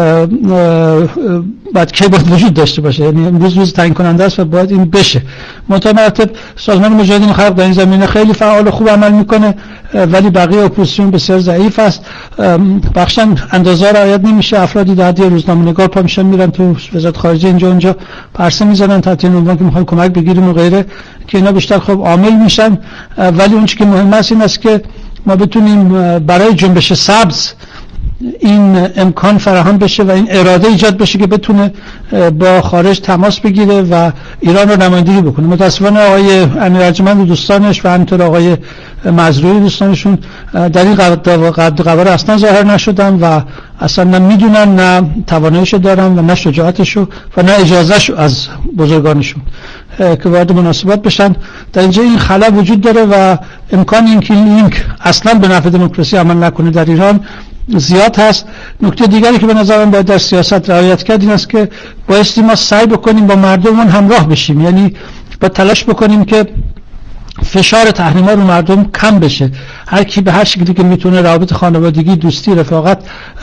Speaker 11: بعد کی باید وجود داشته باشه؟ یعنی امروز روز تعیین کننده است و باید این بشه. متمرتب سازمان مجاهدین خلق در این زمینه خیلی فعال و خوب عمل میکنه، ولی بقیه اپوزیسیون بسیار ضعیف است. بخشن اندازه رعایت نمیشه، افرادی در حد روزنامه‌نگار پا میشن میرن تو وزارت خارجه اینجا اونجا پرسه میزنن تحت عنوان که میخوایم کمک بگیریم و غیره، که اینا بیشتر خب عامل میشن. ولی اون چیزی که مهم است این است که ما بتونیم برای جنبش سبز این امکان فراهم بشه و این اراده ایجاد بشه که بتونه با خارج تماس بگیره و ایران رو نمایندگی بکنه. متاسفانه آقای امیر ارجمند و دوستانش و همینطور آقای مزروعی دوستانشون در این قواره اصلا ظاهر نشدن و اصلا نه میدونن، نه تواناییشو دارن و نه شجاعتشو و نه اجازهشو از بزرگانشون که وارد مناسبات بشن. در اینجا این خلا وجود داره و امکان اینکه لینک اصلا به نفع دموکراسی عمل نکنه در ایران زیاد هست. نکته دیگری که به نظر من باید در سیاست رعایت کرد این است که بایستی ما سعی بکنیم با مردمون همراه بشیم، یعنی با تلاش بکنیم که فشار تحریم‌ها رو مردم کم بشه. هر کی به هر شکلی که میتونه روابط خانوادگی، دوستی، رفاقت،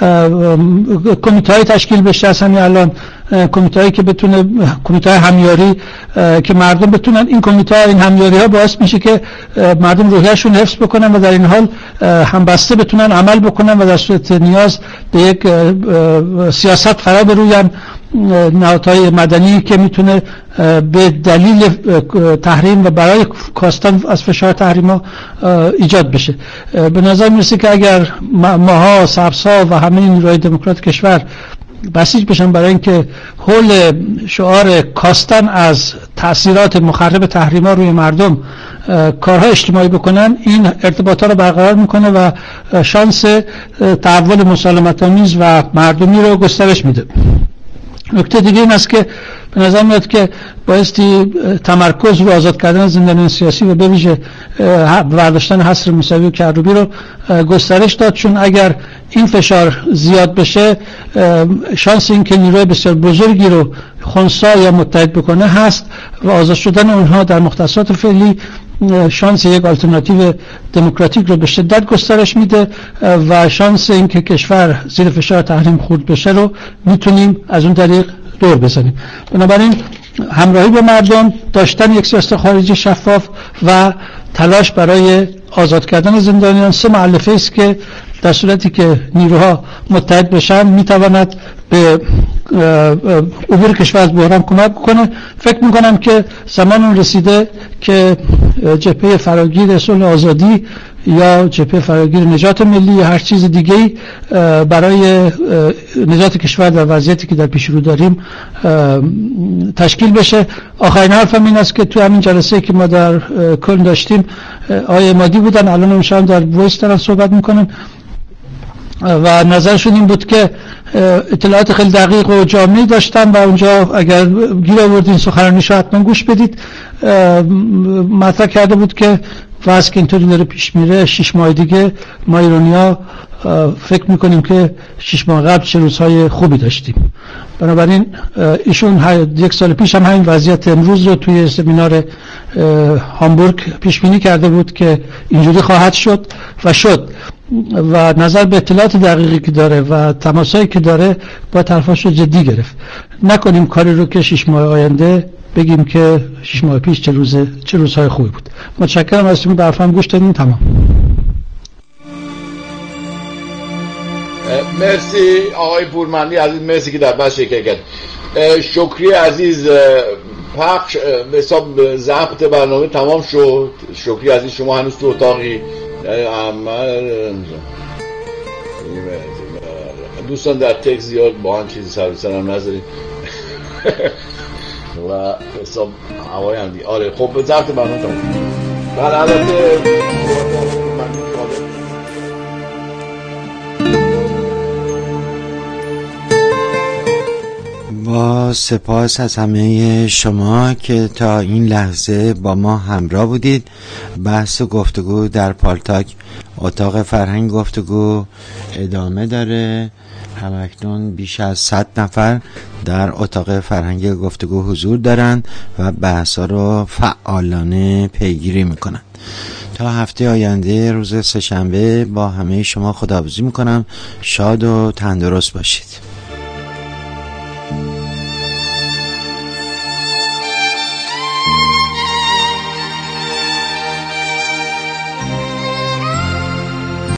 Speaker 11: کمیته‌های تشکیل بشه. از همین الان کمیته‌هایی که بتونه، کمیته همیاری که مردم بتونن، این کمیته، این همیاری‌ها باعث میشه که مردم روحیه‌شون حفظ بکنن و در این حال همبسته بتونن عمل بکنن و در صورت نیاز به یک سیاست فرا بروین. نهادهای مدنی که میتونه به دلیل تحریم و برای کاستن از فشار تحریم‌ها ایجاد بشه. به نظر میرسه که اگر ماها، سبزها و همه نیروهای دموکرات کشور بسیج بشن برای اینکه حول شعار کاستن از تأثیرات مخرب تحریم‌ها روی مردم کارهای اجتماعی بکنن، این ارتباطات رو برقرار میکنه و شانس تحول مسالمت‌آمیز و مردمی رو گسترش میده. نکته دیگه این است که به نظر میاد که بایستی تمرکز رو آزاد کردن زندانیان سیاسی و به ویژه برداشتن حصر موسوی و کروبی رو گسترش داد، چون اگر این فشار زیاد بشه شانس این که نیروی بسیار بزرگی رو خنثی یا متحد بکنه هست و آزاد شدن اونها در مختصات فعلی شانس یک آلترناتیو دموکراتیک رو به شدت گسترش میده و شانس این که کشور زیر فشار تحریم خورد بشه رو میتونیم از اون طریق دور بزنیم. بنابراین همراهی با مردم، داشتن یک سیاست خارجی شفاف و تلاش برای آزاد کردن زندانیان سه مؤلفه است که در صورتی که نیروها متحد بشن میتواند به عبور کشور از بحران کمک کنه. فکر میکنم که زمان اون رسیده که جبهه فراگیر صلح آزادی یا جبهه فراگیر نجات ملی یا هر چیز دیگه‌ای برای نجات کشور در وضعیتی که در پیش رو داریم تشکیل بشه. آخرین حرفم این است که تو همین جلسه که ما در کلن داشتیم آقای مادی بودن، الان امشب در وایس دارن صحبت میکنن و نظرشون این بود که اطلاعات خیلی دقیق و جامعی داشتن و اونجا اگر گیر آوردین سخنرانیشو حتما گوش بدید. مطرح کرده بود که واسه که اینطوری داره پیش میره 6 ماه دیگه ما ایرانی‌ها فکر میکنیم که 6 ماه قبل چه روزهای خوبی داشتیم. بنابراین ایشون 1 سال پیش هم همین وضعیت امروز رو توی سمینار هامبورگ پیش بینی کرده بود که اینجوری خواهد شد و شد و نظر به اطلاعات دقیقی که داره و تماسایی که داره با طرفاش رو جدی گرفت. نکنیم کاری رو که 6 ماه آینده بگیم که 6 ماه پیش چه روزهای خوبی بود. متشکرم از شما، به حرفم گوش دادین. تمام.
Speaker 7: مرسی آقای پورمندی عزیز، مرسی که در بحث شرکت کرد. شکری عزیز، پخش به حساب ضبط برنامه تمام شد. شکری عزیز شما هنوز تو اتاقی؟ دوستان در تکس زیاد با هم چیزی سر هم نذاریم و حساب هوای هم دیگه. آره خب ضبط برنامه تمام. بله البته
Speaker 1: با سپاس از همه شما که تا این لحظه با ما همراه بودید. بحث و گفتگو در پالتاک اتاق فرهنگ گفتگو ادامه داره. همکنون بیش از 100 نفر در اتاق فرهنگ گفتگو حضور دارند و بحثا رو فعالانه پیگیری میکنند. تا هفته آینده روز سه‌شنبه با همه شما خداحافظی میکنم. شاد و تندرست باشید.